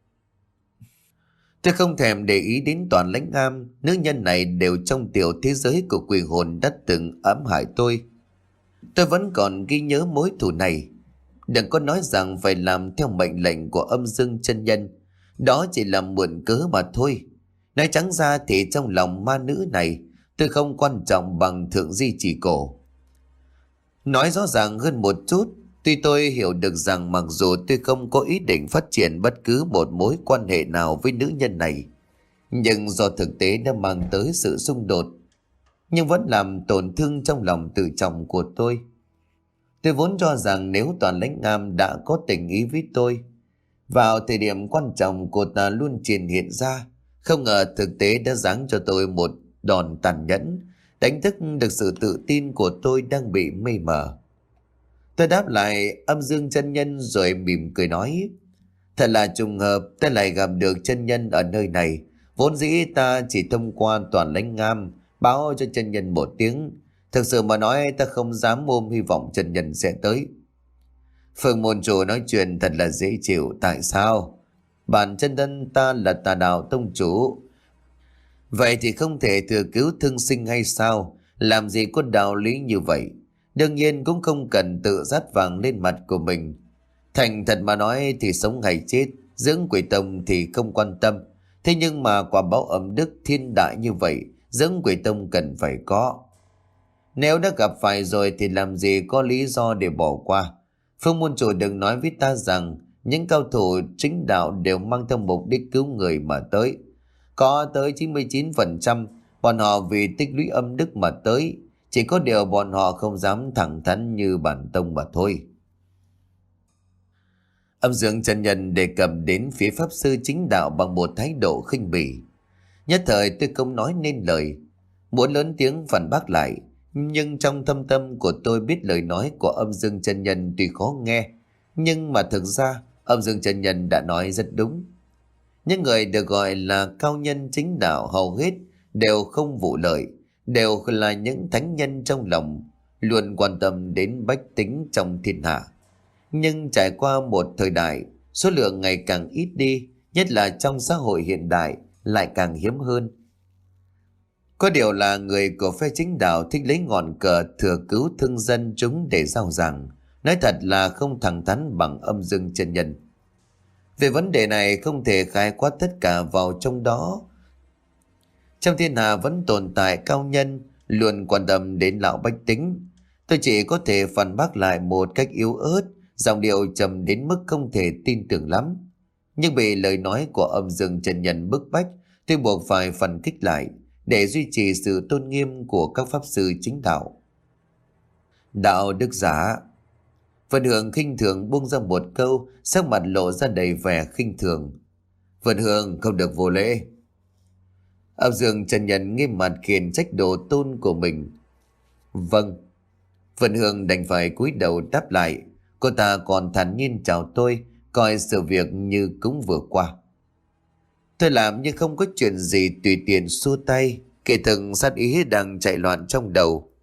Tôi không thèm để ý đến Toàn Lãnh Am. Nữ nhân này đều trong tiểu thế giới của quỷ hồn đã từng ám hại tôi. Tôi vẫn còn ghi nhớ mối thù này. Đừng có nói rằng phải làm theo mệnh lệnh của Âm Dương chân nhân. Đó chỉ là mượn cớ mà thôi. Nói trắng ra thì trong lòng ma nữ này, tôi không quan trọng bằng Thượng Di Chỉ Cổ. Nói rõ ràng hơn một chút, tuy tôi hiểu được rằng mặc dù tôi không có ý định phát triển bất cứ một mối quan hệ nào với nữ nhân này, nhưng do thực tế đã mang tới sự xung đột, nhưng vẫn làm tổn thương trong lòng tự trọng của tôi. Tôi vốn cho rằng nếu Toàn Lãnh Am đã có tình ý với tôi, vào thời điểm quan trọng cô ta luôn triển hiện ra. Không ngờ thực tế đã giáng cho tôi một đòn tàn nhẫn, đánh thức được sự tự tin của tôi đang bị mê mờ. Tôi đáp lại Âm Dương chân nhân rồi mỉm cười nói: thật là trùng hợp ta lại gặp được chân nhân ở nơi này. Vốn dĩ ta chỉ thông qua Toàn Lãnh Am báo cho chân nhân một tiếng. Thực sự mà nói ta không dám ôm hy vọng chân nhân sẽ tới. Phương môn chủ nói chuyện thật là dễ chịu. Tại sao? Bản chân thân ta là Tà Đạo tông chủ. Vậy thì không thể thừa cứu thương sinh hay sao? Làm gì có đạo lý như vậy? Đương nhiên cũng không cần tự dát vàng lên mặt của mình. Thành thật mà nói thì sống hay chết, dưỡng quỷ tông thì không quan tâm. Thế nhưng mà quả báo ẩm đức thiên đại như vậy, dưỡng quỷ tông cần phải có. Nếu đã gặp phải rồi thì làm gì có lý do để bỏ qua. Phương môn chủ đừng nói với ta rằng những cao thủ chính đạo đều mang theo mục đích cứu người mà tới. Có tới chín mươi chín phần trăm bọn họ vì tích lũy âm đức mà tới. Chỉ có điều bọn họ không dám thẳng thắn như bản tông mà thôi. Âm Dương chân nhân đề cập đến phía pháp sư chính đạo bằng một thái độ khinh bỉ. Nhất thời tôi không nói nên lời, muốn lớn tiếng phản bác lại, nhưng trong thâm tâm của tôi biết lời nói của Âm Dương chân nhân tuy khó nghe, nhưng mà thực ra Âm Dương chân nhân đã nói rất đúng. Những người được gọi là cao nhân chính đạo hầu hết đều không vụ lợi, đều là những thánh nhân trong lòng, luôn quan tâm đến bách tính trong thiên hạ. Nhưng trải qua một thời đại, số lượng ngày càng ít đi, nhất là trong xã hội hiện đại lại càng hiếm hơn. Có điều là người của phe chính đạo thích lấy ngọn cờ thừa cứu thương dân chúng để giao giảng, nói thật là không thẳng thắn bằng Âm Dương chân nhân. Về vấn đề này không thể khái quát tất cả vào trong đó. Trong thiên hạ vẫn tồn tại cao nhân luôn quan tâm đến lão bách tính. Tôi chỉ có thể phản bác lại một cách yếu ớt, giọng điệu trầm đến mức không thể tin tưởng lắm. Nhưng bị lời nói của Âm Dương chân nhân bức bách, tôi buộc phải phản kích lại để duy trì sự tôn nghiêm của các pháp sư chính đạo. Đạo đức giả. Vân Hương khinh thường buông ra một câu, sắc mặt lộ ra đầy vẻ khinh thường. Vân Hương không được vô lễ. Âm Dương chân nhân nghiêm mặt khiển trách đồ tôn của mình. Vâng. Vân Hương đành phải cúi đầu đáp lại. Cô ta còn thản nhiên chào tôi, coi sự việc như cũng vừa qua. Tôi làm như không có chuyện gì, tùy tiện xua tay. Kể thực sát ý đang chạy loạn trong đầu.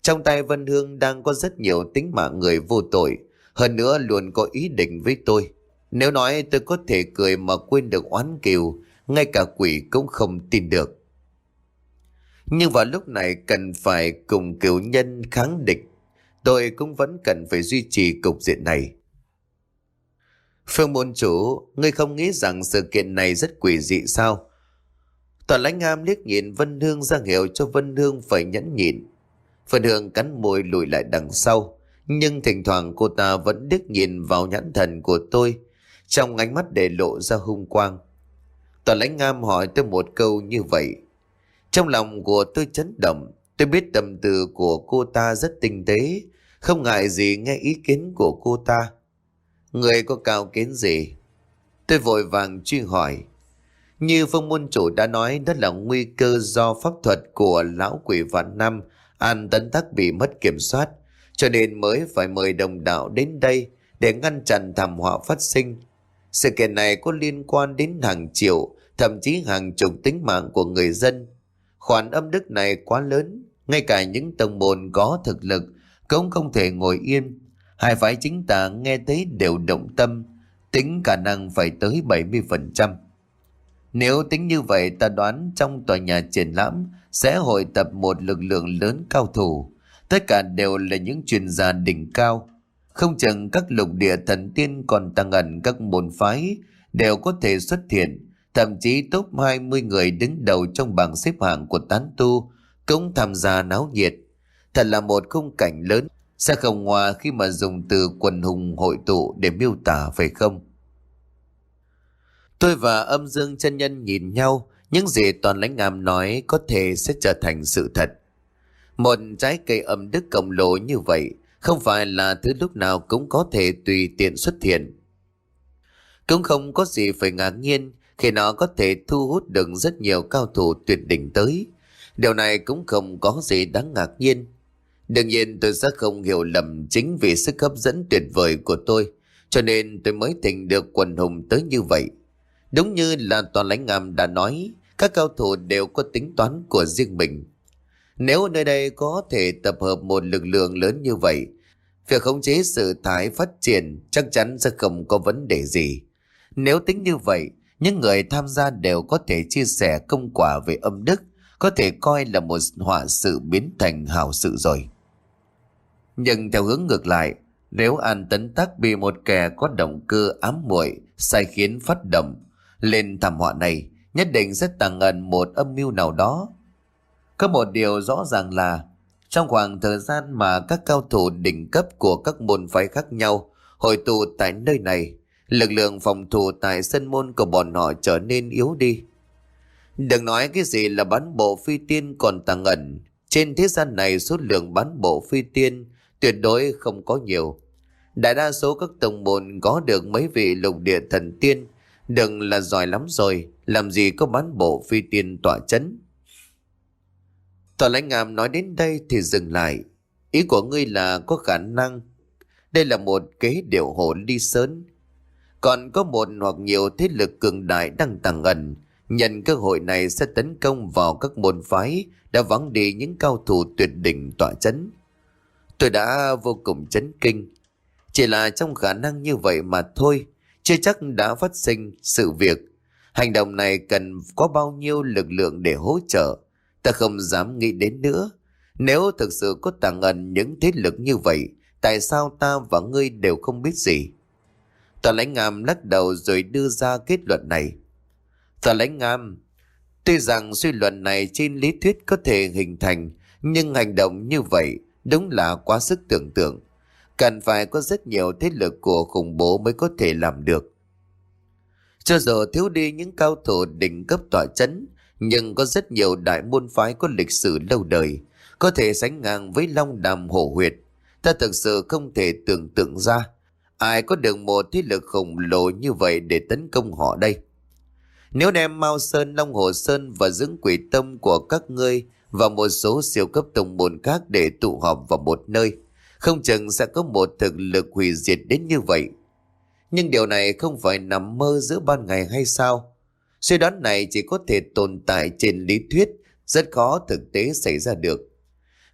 Trong tay Vân Hương đang có rất nhiều tính mạng người vô tội, hơn nữa luôn có ý định với tôi. Nếu nói tôi có thể cười mà quên được oán kiều, ngay cả quỷ cũng không tin được. Nhưng vào lúc này cần phải cùng cửu nhân kháng địch, tôi cũng vẫn cần phải duy trì cục diện này. Phương môn chủ, ngươi không nghĩ rằng sự kiện này rất quỷ dị sao? Tòa Lãnh Am liếc nhìn Vân Hương ra hiệu cho Vân Hương phải nhẫn nhịn. Vân Hương cắn môi lùi lại đằng sau, nhưng thỉnh thoảng cô ta vẫn liếc nhìn vào nhãn thần của tôi, trong ánh mắt để lộ ra hung quang. Tòa Lãnh Am hỏi tôi một câu như vậy. Trong lòng của tôi chấn động, tôi biết tâm tư của cô ta rất tinh tế, không ngại gì nghe ý kiến của cô ta. Người có cao kiến gì? Tôi vội vàng truy hỏi. Như Phương môn chủ đã nói, đó là nguy cơ do pháp thuật của lão quỷ vạn năm An Tấn Tắc bị mất kiểm soát, cho nên mới phải mời đồng đạo đến đây để ngăn chặn thảm họa phát sinh. Sự kiện này có liên quan đến hàng triệu, thậm chí hàng chục tính mạng của người dân. Khoản âm đức này quá lớn, ngay cả những tông môn có thực lực cũng không thể ngồi yên. Hai phái chính tà nghe thấy đều động tâm, tính khả năng phải tới bảy mươi phần trăm. Nếu tính như vậy, ta đoán trong tòa nhà triển lãm sẽ hội tập một lực lượng lớn cao thủ. Tất cả đều là những chuyên gia đỉnh cao. Không chừng các lục địa thần tiên còn tăng ẩn các môn phái đều có thể xuất hiện. Thậm chí top hai mươi người đứng đầu trong bảng xếp hạng của tán tu cũng tham gia náo nhiệt. Thật là một khung cảnh lớn, sẽ không hòa khi mà dùng từ quần hùng hội tụ để miêu tả, phải không? Tôi và Âm Dương chân nhân nhìn nhau, những gì Toàn Lãnh Am nói có thể sẽ trở thành sự thật. Một trái cây âm đức khổng lồ như vậy không phải là thứ lúc nào cũng có thể tùy tiện xuất hiện. Cũng không có gì phải ngạc nhiên khi nó có thể thu hút được rất nhiều cao thủ tuyệt đỉnh tới. Điều này cũng không có gì đáng ngạc nhiên. Đương nhiên tôi sẽ không hiểu lầm, chính vì sức hấp dẫn tuyệt vời của tôi, cho nên tôi mới thỉnh được quần hùng tới như vậy. Đúng như là Toàn Lãnh Am đã nói, các cao thủ đều có tính toán của riêng mình. Nếu nơi đây có thể tập hợp một lực lượng lớn như vậy, việc khống chế sự thái phát triển chắc chắn sẽ không có vấn đề gì. Nếu tính như vậy, những người tham gia đều có thể chia sẻ công quả về âm đức, có thể coi là một họa sự biến thành hảo sự rồi. Nhưng theo hướng ngược lại, nếu An Tấn Tắc bị một kẻ có động cơ ám muội sai khiến phát động lên thảm họa này, nhất định sẽ tàng ẩn một âm mưu nào đó. Có một điều rõ ràng là trong khoảng thời gian mà các cao thủ đỉnh cấp của các môn phái khác nhau hội tụ tại nơi này, lực lượng phòng thủ tại sân môn của bọn họ trở nên yếu đi. Đừng nói cái gì là bán bộ phi tiên còn tàng ẩn. Trên thế gian này số lượng bán bộ phi tiên tuyệt đối không có nhiều. Đại đa số các tông môn có được mấy vị lục địa thần tiên đừng là giỏi lắm rồi, làm gì có bán bộ phi tiên tọa chấn. Tòa Lãnh Am nói đến đây thì dừng lại. Ý của ngươi là có khả năng đây là một kế điệu hồ ly sơn, còn có một hoặc nhiều thế lực cường đại đang tàng ẩn, nhân cơ hội này sẽ tấn công vào các môn phái đã vắng đi những cao thủ tuyệt đỉnh tọa chấn. Tôi đã vô cùng chấn kinh. Chỉ là trong khả năng như vậy mà thôi, chưa chắc đã phát sinh sự việc. Hành động này cần có bao nhiêu lực lượng để hỗ trợ, ta không dám nghĩ đến nữa. Nếu thực sự có tàng ẩn những thế lực như vậy, tại sao ta và ngươi đều không biết gì? Tòa Lãnh Am lắc đầu rồi đưa ra kết luận này. Tòa Lãnh Am, tuy rằng suy luận này trên lý thuyết có thể hình thành, nhưng hành động như vậy đúng là quá sức tưởng tượng. Cần phải có rất nhiều thế lực của khủng bố mới có thể làm được. Cho dù thiếu đi những cao thủ đỉnh cấp tọa chấn, nhưng có rất nhiều đại môn phái có lịch sử lâu đời, có thể sánh ngang với Long Đàm Hổ Huyệt. Ta thực sự không thể tưởng tượng ra ai có được một thế lực khổng lồ như vậy để tấn công họ đây. Nếu đem Mao Sơn, Long Hồ Sơn và Dưỡng Quỷ Tông của các ngươi và một số siêu cấp tông môn khác để tụ họp vào một nơi, không chừng sẽ có một thực lực hủy diệt đến như vậy. Nhưng điều này không phải nằm mơ giữa ban ngày hay sao? Suy đoán này chỉ có thể tồn tại trên lý thuyết, rất khó thực tế xảy ra được.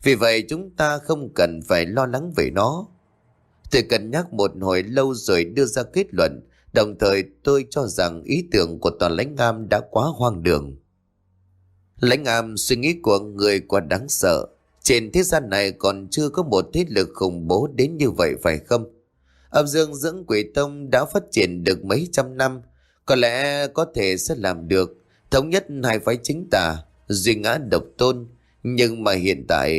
Vì vậy chúng ta không cần phải lo lắng về nó. Tôi cân nhắc một hồi lâu rồi đưa ra kết luận. Đồng thời tôi cho rằng ý tưởng của Toàn Lãnh Am đã quá hoang đường. Lãnh Am, suy nghĩ của người quá đáng sợ. Trên thế gian này còn chưa có một thế lực khủng bố đến như vậy phải không? Âm Dương Dưỡng Quỷ Tông đã phát triển được mấy trăm năm, có lẽ có thể sẽ làm được thống nhất hai phái chính tà, duy ngã độc tôn. Nhưng mà hiện tại...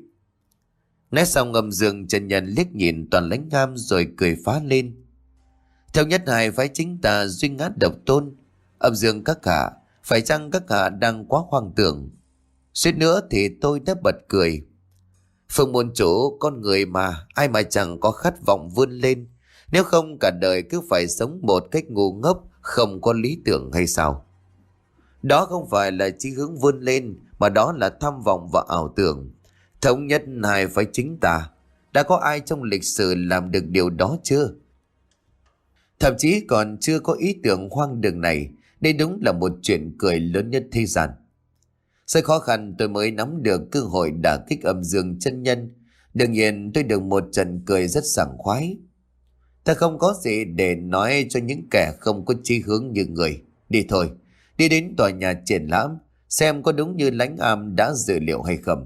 Nói xong, Âm Dương chân nhân liếc nhìn Toàn Lãnh Am rồi cười phá lên. Thống nhất hai phái chính tà, duy ngã độc tôn. Âm Dương các hạ, phải chăng các hạ đang quá hoang tưởng? Suýt nữa thì tôi đã bật cười. Phương môn chủ, con người mà, ai mà chẳng có khát vọng vươn lên. Nếu không cả đời cứ phải sống một cách ngu ngốc, không có lý tưởng hay sao? Đó không phải là chí hướng vươn lên, mà đó là tham vọng và ảo tưởng. Thống nhất hai phái chính tà, đã có ai trong lịch sử làm được điều đó chưa? Thậm chí còn chưa có ý tưởng hoang đường này. Đây đúng là một chuyện cười lớn nhất thế gian. Rất khó khăn tôi mới nắm được cơ hội đả kích Âm Dương chân nhân. Đương nhiên tôi được một trận cười rất sảng khoái. Ta không có gì để nói cho những kẻ không có chí hướng như người. Đi thôi, đi đến tòa nhà triển lãm, xem có đúng như Lãnh Am đã dự liệu hay không.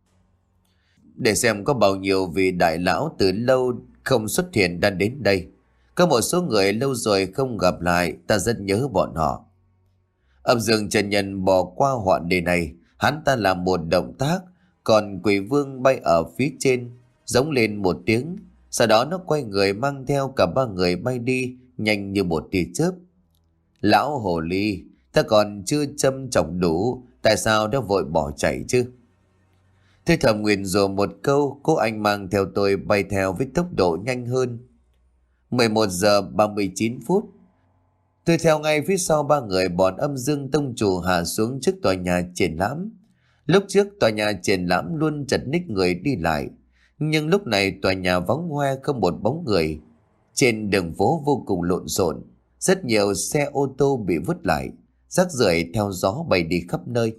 Để xem có bao nhiêu vị đại lão từ lâu không xuất hiện đã đến đây. Có một số người lâu rồi không gặp lại, ta rất nhớ bọn họ. Âm Dương chân nhân bỏ qua họa đề này, hắn ta làm một động tác, còn Quỷ Vương bay ở phía trên, giống lên một tiếng. Sau đó nó quay người mang theo cả ba người bay đi, nhanh như một tia chớp. Lão hồ ly, ta còn chưa châm chọc đủ, tại sao đã vội bỏ chạy chứ? Tôi thầm nguyền rủa một câu, cô anh mang theo tôi bay theo với tốc độ nhanh hơn. mười một giờ ba mươi chín phút. Tôi theo ngay phía sau ba người bọn Âm Dương tông chủ hạ xuống trước tòa nhà triển lãm. Lúc trước tòa nhà triển lãm luôn chật ních người đi lại, nhưng lúc này tòa nhà vắng hoe không một bóng người. Trên đường phố vô cùng lộn xộn, rất nhiều xe ô tô bị vứt lại, rác rưởi theo gió bay đi khắp nơi.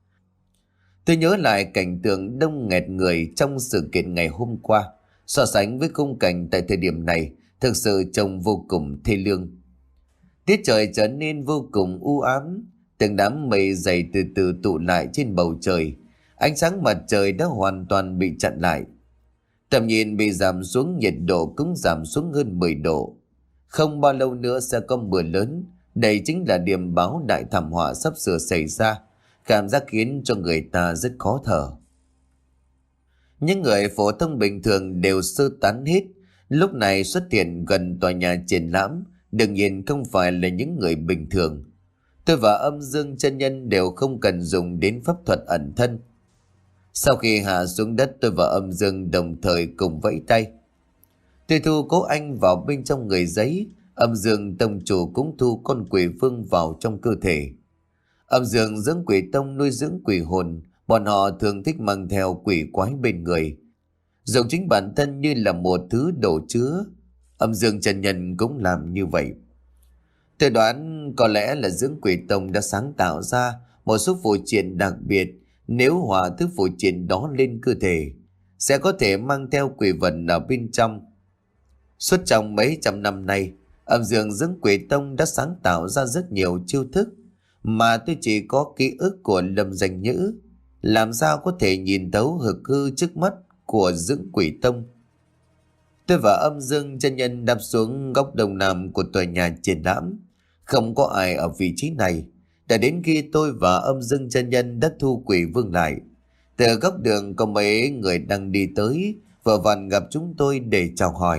Tôi nhớ lại cảnh tượng đông nghẹt người trong sự kiện ngày hôm qua, so sánh với khung cảnh tại thời điểm này thực sự trông vô cùng thê lương. Tiết trời trở nên vô cùng u ám, từng đám mây dày từ từ tụ lại trên bầu trời, ánh sáng mặt trời đã hoàn toàn bị chặn lại. Tầm nhìn bị giảm xuống, nhiệt độ cũng giảm xuống hơn mười độ. Không bao lâu nữa sẽ có mưa lớn, đây chính là điểm báo đại thảm họa sắp sửa xảy ra, cảm giác khiến cho người ta rất khó thở. Những người phổ thông bình thường đều sơ tán hết, lúc này xuất hiện gần tòa nhà triển lãm đương nhiên không phải là những người bình thường. Tôi và Âm Dương chân nhân đều không cần dùng đến pháp thuật ẩn thân. Sau khi hạ xuống đất, tôi và Âm Dương đồng thời cùng vẫy tay. Tôi thu Cố Anh vào bên trong người giấy, Âm Dương tông chủ cũng thu con quỷ vương vào trong cơ thể. Âm Dương dưỡng quỷ tông nuôi dưỡng quỷ hồn, bọn họ thường thích mang theo quỷ quái bên người, dùng chính bản thân như là một thứ đồ chứa. Âm Dương chân nhân cũng làm như vậy. Tôi đoán có lẽ là dưỡng quỷ tông đã sáng tạo ra một số phù triện đặc biệt, nếu hòa thứ phù triện đó lên cơ thể, sẽ có thể mang theo quỷ vật ở bên trong. Suốt trong mấy trăm năm nay, Âm Dương dưỡng quỷ tông đã sáng tạo ra rất nhiều chiêu thức mà tôi chỉ có ký ức của Lâm Danh Nhữ, làm sao có thể nhìn thấu hực hư trước mắt của dưỡng quỷ tông. Tôi và Âm Dương chân nhân đáp xuống góc đông nam của tòa nhà triển lãm. Không có ai ở vị trí này. Đã đến khi tôi và Âm Dương chân nhân đã thu quỷ vương lại, từ góc đường có mấy người đang đi tới, vừa vặn gặp chúng tôi để chào hỏi.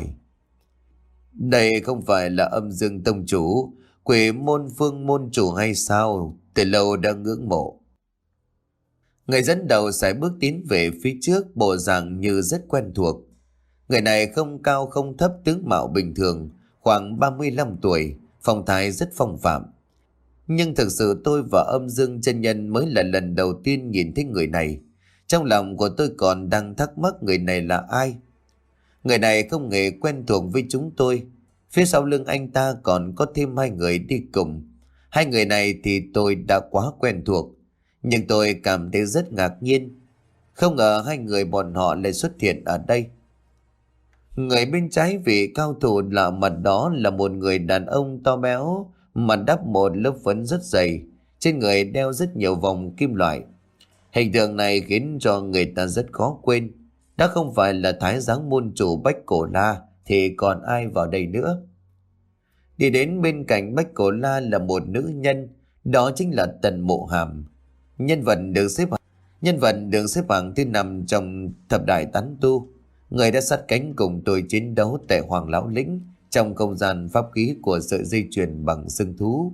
Đây không phải là Âm Dương tông chủ, Quỷ môn phương môn chủ hay sao? Từ lâu đã ngưỡng mộ. Người dẫn đầu sải bước tiến về phía trước, bộ dạng như rất quen thuộc. Người này không cao không thấp, tướng mạo bình thường, khoảng ba mươi lăm tuổi, phong thái rất phong phạm. Nhưng thực sự tôi và Âm Dương chân nhân mới là lần đầu tiên nhìn thấy người này. Trong lòng của tôi còn đang thắc mắc người này là ai. Người này không hề quen thuộc với chúng tôi. Phía sau lưng anh ta còn có thêm hai người đi cùng. Hai người này thì tôi đã quá quen thuộc, nhưng tôi cảm thấy rất ngạc nhiên. Không ngờ hai người bọn họ lại xuất hiện ở đây. Người bên trái vị cao thủ lạ mặt đó là một người đàn ông to béo, mặt đắp một lớp phấn rất dày, trên người đeo rất nhiều vòng kim loại. Hình tượng này khiến cho người ta rất khó quên. Đã không phải là thái giám môn chủ Bách Cổ La thì còn ai vào đây nữa. Đi đến bên cạnh Bách Cổ La là một nữ nhân, đó chính là Tần Mộ Hàm. Nhân vật được xếp hạng, nhân vật được xếp hạng thứ năm trong thập đại tán tu. Người đã sát cánh cùng tôi chiến đấu tại Hoàng Lão Lĩnh trong không gian pháp khí của sợi dây chuyền bằng xương thú.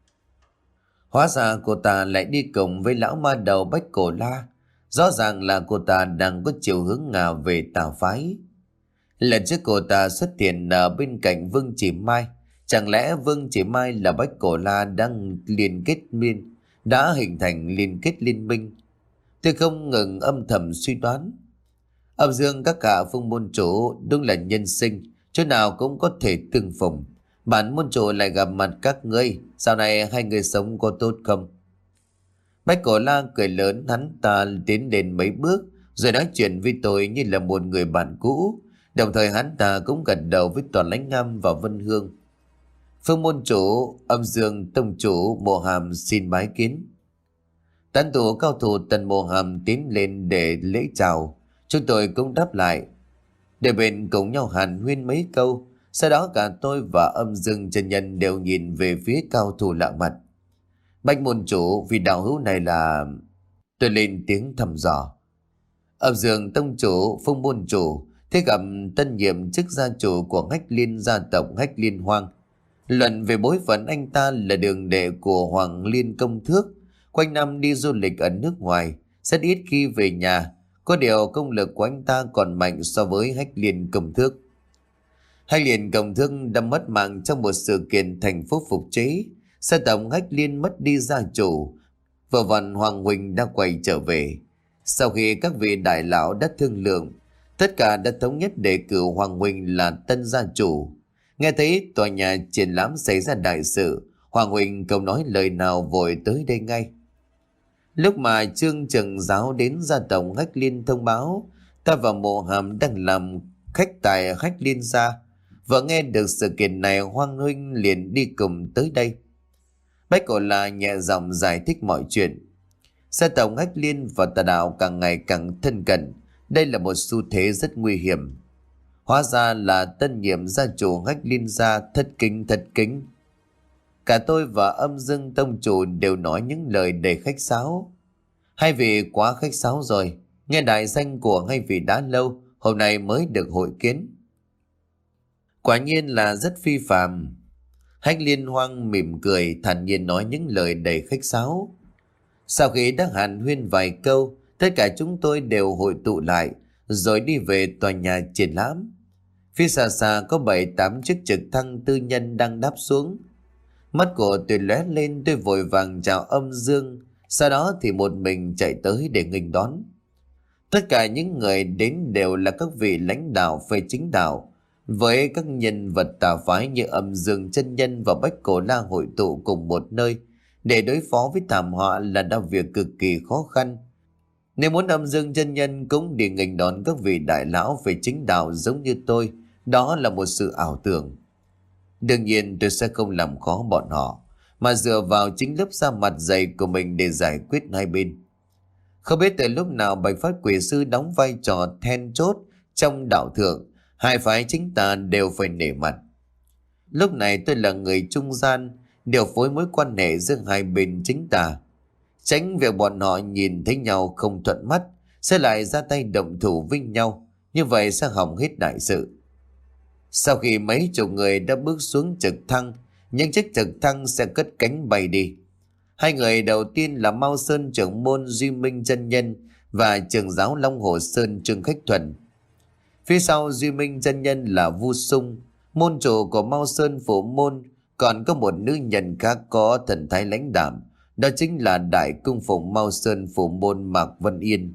Hóa ra cô ta lại đi cùng với lão ma đầu Bách Cổ La. Rõ ràng là cô ta đang có chiều hướng ngả về tà phái. Lần trước cô ta xuất hiện ở bên cạnh Vương Chỉ Mai. Chẳng lẽ Vương Chỉ Mai là Bách Cổ La đang liên kết miên, đã hình thành liên kết liên minh? Tôi không ngừng âm thầm suy đoán. Âm dương các hạ Phương môn chủ đúng là nhân sinh, chỗ nào cũng có thể tương phùng. Bản môn chủ lại gặp mặt các ngươi, sau này hai người sống có tốt không? Bách Cổ La cười lớn, hắn ta tiến đến mấy bước rồi nói chuyện với tôi như là một người bạn cũ. Đồng thời hắn ta cũng gật đầu với Toàn Lãnh Ngâm và Vân Hương. Phương môn chủ, Âm Dương tông chủ Mộ Hàm xin bái kiến. Tán tu cao thủ Tần Mộ Hàm tiến lên để lễ chào. Chúng tôi cũng đáp lại. Để bên cùng nhau hàn huyên mấy câu. Sau đó cả tôi và Âm Dương chân nhân đều nhìn về phía cao thủ lạ mặt. Bách môn chủ, vì đạo hữu này là... Tôi lên tiếng thăm dò. Âm Dương tông chủ, Phương môn chủ, thế gặp tân nhiệm chức gia chủ của Hách Liên gia tộc Hách Liên Hoang. Luận về bối phận, anh ta là đường đệ của Hoàng Liên Công Thước, quanh năm đi du lịch ở nước ngoài, rất ít khi về nhà. Có điều công lực của anh ta còn mạnh so với Hách Liên Công Thước. Hách Liên Công Thước đã mất mạng trong một sự kiện thành phố phục chế. Gia tộc Hách Liên mất đi gia chủ, vợ vặn Hoàng Huynh đã quay trở về. Sau khi các vị đại lão đã thương lượng, tất cả đã thống nhất đề cử Hoàng Huynh là tân gia chủ. Nghe thấy tòa nhà triển lãm xảy ra đại sự, Hoàng Huynh không nói lời nào vội tới đây ngay. Lúc mà Trương Trừng Giáo đến gia tộc Hách Liên thông báo, ta và Mộ Hàm đang làm khách tại Hách Liên gia. Vừa nghe được sự kiện này, Hoàng Huynh liền đi cùng tới đây. Bách Cổ La nhẹ giọng giải thích mọi chuyện. Gia tộc Hách Liên và tà đạo càng ngày càng thân cận. Đây là một xu thế rất nguy hiểm. Hóa ra là tân nhiệm gia chủ Hách Liên gia, thất kính thất kính. Cả tôi và Âm Dương tông chủ đều nói những lời đầy khách sáo. Hai vị quá khách sáo rồi. Nghe đại danh của hai vị đã lâu, hôm nay mới được hội kiến. Quả nhiên là rất phi phàm. Hách Liên Hoang mỉm cười, thản nhiên nói những lời đầy khách sáo. Sau khi đã hàn huyên vài câu, tất cả chúng tôi đều hội tụ lại, rồi đi về tòa nhà triển lãm. Phía xa xa có bảy tám chiếc trực thăng tư nhân đang đáp xuống. Mắt của tôi lóe lên, tôi vội vàng chào Âm Dương, sau đó thì một mình chạy tới để nghênh đón. Tất cả những người đến đều là các vị lãnh đạo phê chính đạo, với các nhân vật tà phái như Âm Dương chân nhân và Bách Cổ La hội tụ cùng một nơi để đối phó với thảm họa là đạo việc cực kỳ khó khăn. Nếu muốn Âm Dương chân nhân cũng đi nghênh đón các vị đại lão về chính đạo giống như tôi, đó là một sự ảo tưởng. Đương nhiên tôi sẽ không làm khó bọn họ, mà dựa vào chính lớp da mặt dày của mình để giải quyết hai bên. Không biết từ lúc nào Bạch Phát Quỷ Sư đóng vai trò then chốt trong đạo thượng, hai phái chính tà đều phải nể mặt. Lúc này tôi là người trung gian, điều phối mối quan hệ giữa hai bên chính tà, tránh việc bọn họ nhìn thấy nhau không thuận mắt sẽ lại ra tay động thủ với nhau, như vậy sẽ hỏng hết đại sự. Sau khi mấy chục người đã bước xuống trực thăng, những chiếc trực thăng sẽ cất cánh bay đi. Hai người đầu tiên là Mao Sơn trưởng môn Duy Minh chân nhân và trưởng giáo Long Hồ Sơn Trương Khách Thuần. Phía sau Duy Minh chân nhân là Vu Sung, môn chủ của Mao Sơn phụ môn, còn có một nữ nhân khác có thần thái lãnh đạm, đó chính là đại cung phụng Mao Sơn phụ môn Mạc Vân Yên.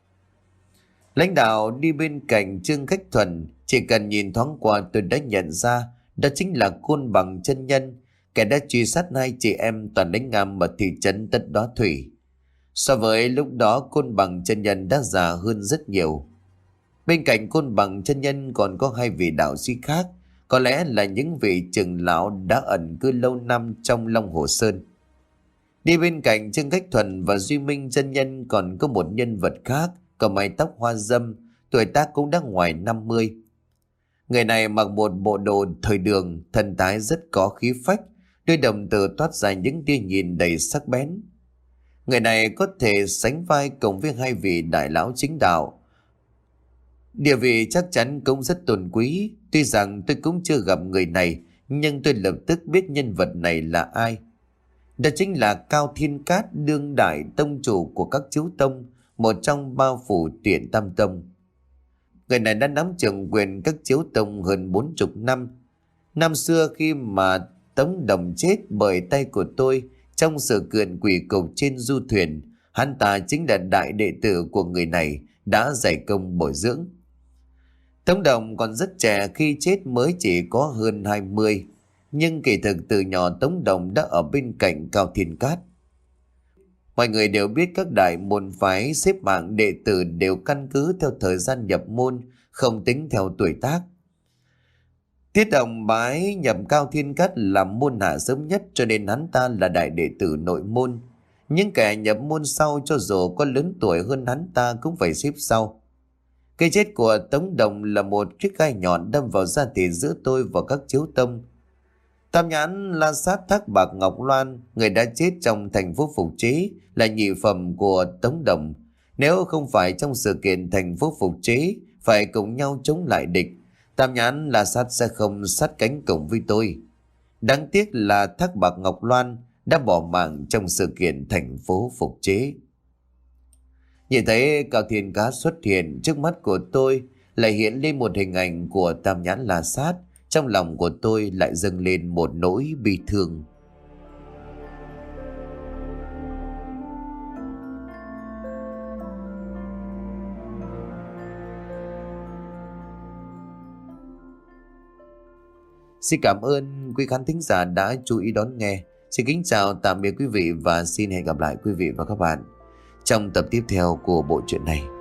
Lãnh đạo đi bên cạnh Trương Khách Thuần, chỉ cần nhìn thoáng qua tôi đã nhận ra đó chính là Côn Bằng chân nhân, kẻ đã truy sát hai chị em Toàn Lãnh Ngâm ở thị trấn Tất Đóa Thủy. So với lúc đó, Côn Bằng chân nhân đã già hơn rất nhiều. Bên cạnh Côn Bằng chân nhân còn có hai vị đạo sĩ khác, có lẽ là những vị trưởng lão đã ẩn cư lâu năm trong Long Hồ Sơn. Đi bên cạnh Trương Cách Thuần và Duy Minh chân nhân còn có một nhân vật khác, có mái tóc hoa râm, tuổi tác cũng đã ngoài năm mươi. Người này mặc một bộ đồ thời đường, thần thái rất có khí phách, đôi đồng tử toát ra những tia nhìn đầy sắc bén. Người này có thể sánh vai cùng với hai vị đại lão chính đạo. Địa vị chắc chắn cũng rất tôn quý. Tuy rằng tôi cũng chưa gặp người này, nhưng tôi lập tức biết nhân vật này là ai. Đó chính là Cao Thiên Cát, đương đại tông chủ của các chiếu tông, một trong ba phủ Tuyển Tam Tông. Người này đã nắm trưởng quyền các chiếu tông hơn bốn chục năm. Năm xưa khi mà Tống Đồng chết bởi tay của tôi trong sự kiện quỷ cục trên du thuyền, hắn ta chính là đại đệ tử của người này, đã dày công bồi dưỡng. Tống Đồng còn rất trẻ, khi chết mới chỉ có hơn hai mươi, nhưng kỳ thực từ nhỏ Tống Đồng đã ở bên cạnh Cao Thiên Cát. Mọi người đều biết các đại môn phái xếp hạng đệ tử đều căn cứ theo thời gian nhập môn, không tính theo tuổi tác. Tiết Đồng bái nhập Cao Thiên Cát làm môn hạ sớm nhất, cho nên hắn ta là đại đệ tử nội môn. Những kẻ nhập môn sau cho dù có lớn tuổi hơn hắn ta cũng phải xếp sau. Cái chết của Tống Đồng là một chiếc gai nhọn đâm vào da thịt giữa tôi và các chiếu tông. Tam nhãn La Sát Thác Bạc Ngọc Loan, người đã chết trong thành phố Phục Chế, là nhị phẩm của Tống Đồng. Nếu không phải trong sự kiện thành phố Phục Chế phải cùng nhau chống lại địch, Tam nhãn La Sát sẽ không sát cánh cùng với tôi. Đáng tiếc là Thác Bạc Ngọc Loan đã bỏ mạng trong sự kiện thành phố Phục Chế. Nhìn thấy Cao Thiên Cát xuất hiện trước mắt của tôi, lại hiện lên một hình ảnh của Tam nhãn La Sát. Trong lòng của tôi lại dâng lên một nỗi bi thương. Xin cảm ơn quý khán thính giả đã chú ý đón nghe. Xin kính chào tạm biệt quý vị và xin hẹn gặp lại quý vị và các bạn trong tập tiếp theo của bộ truyện này.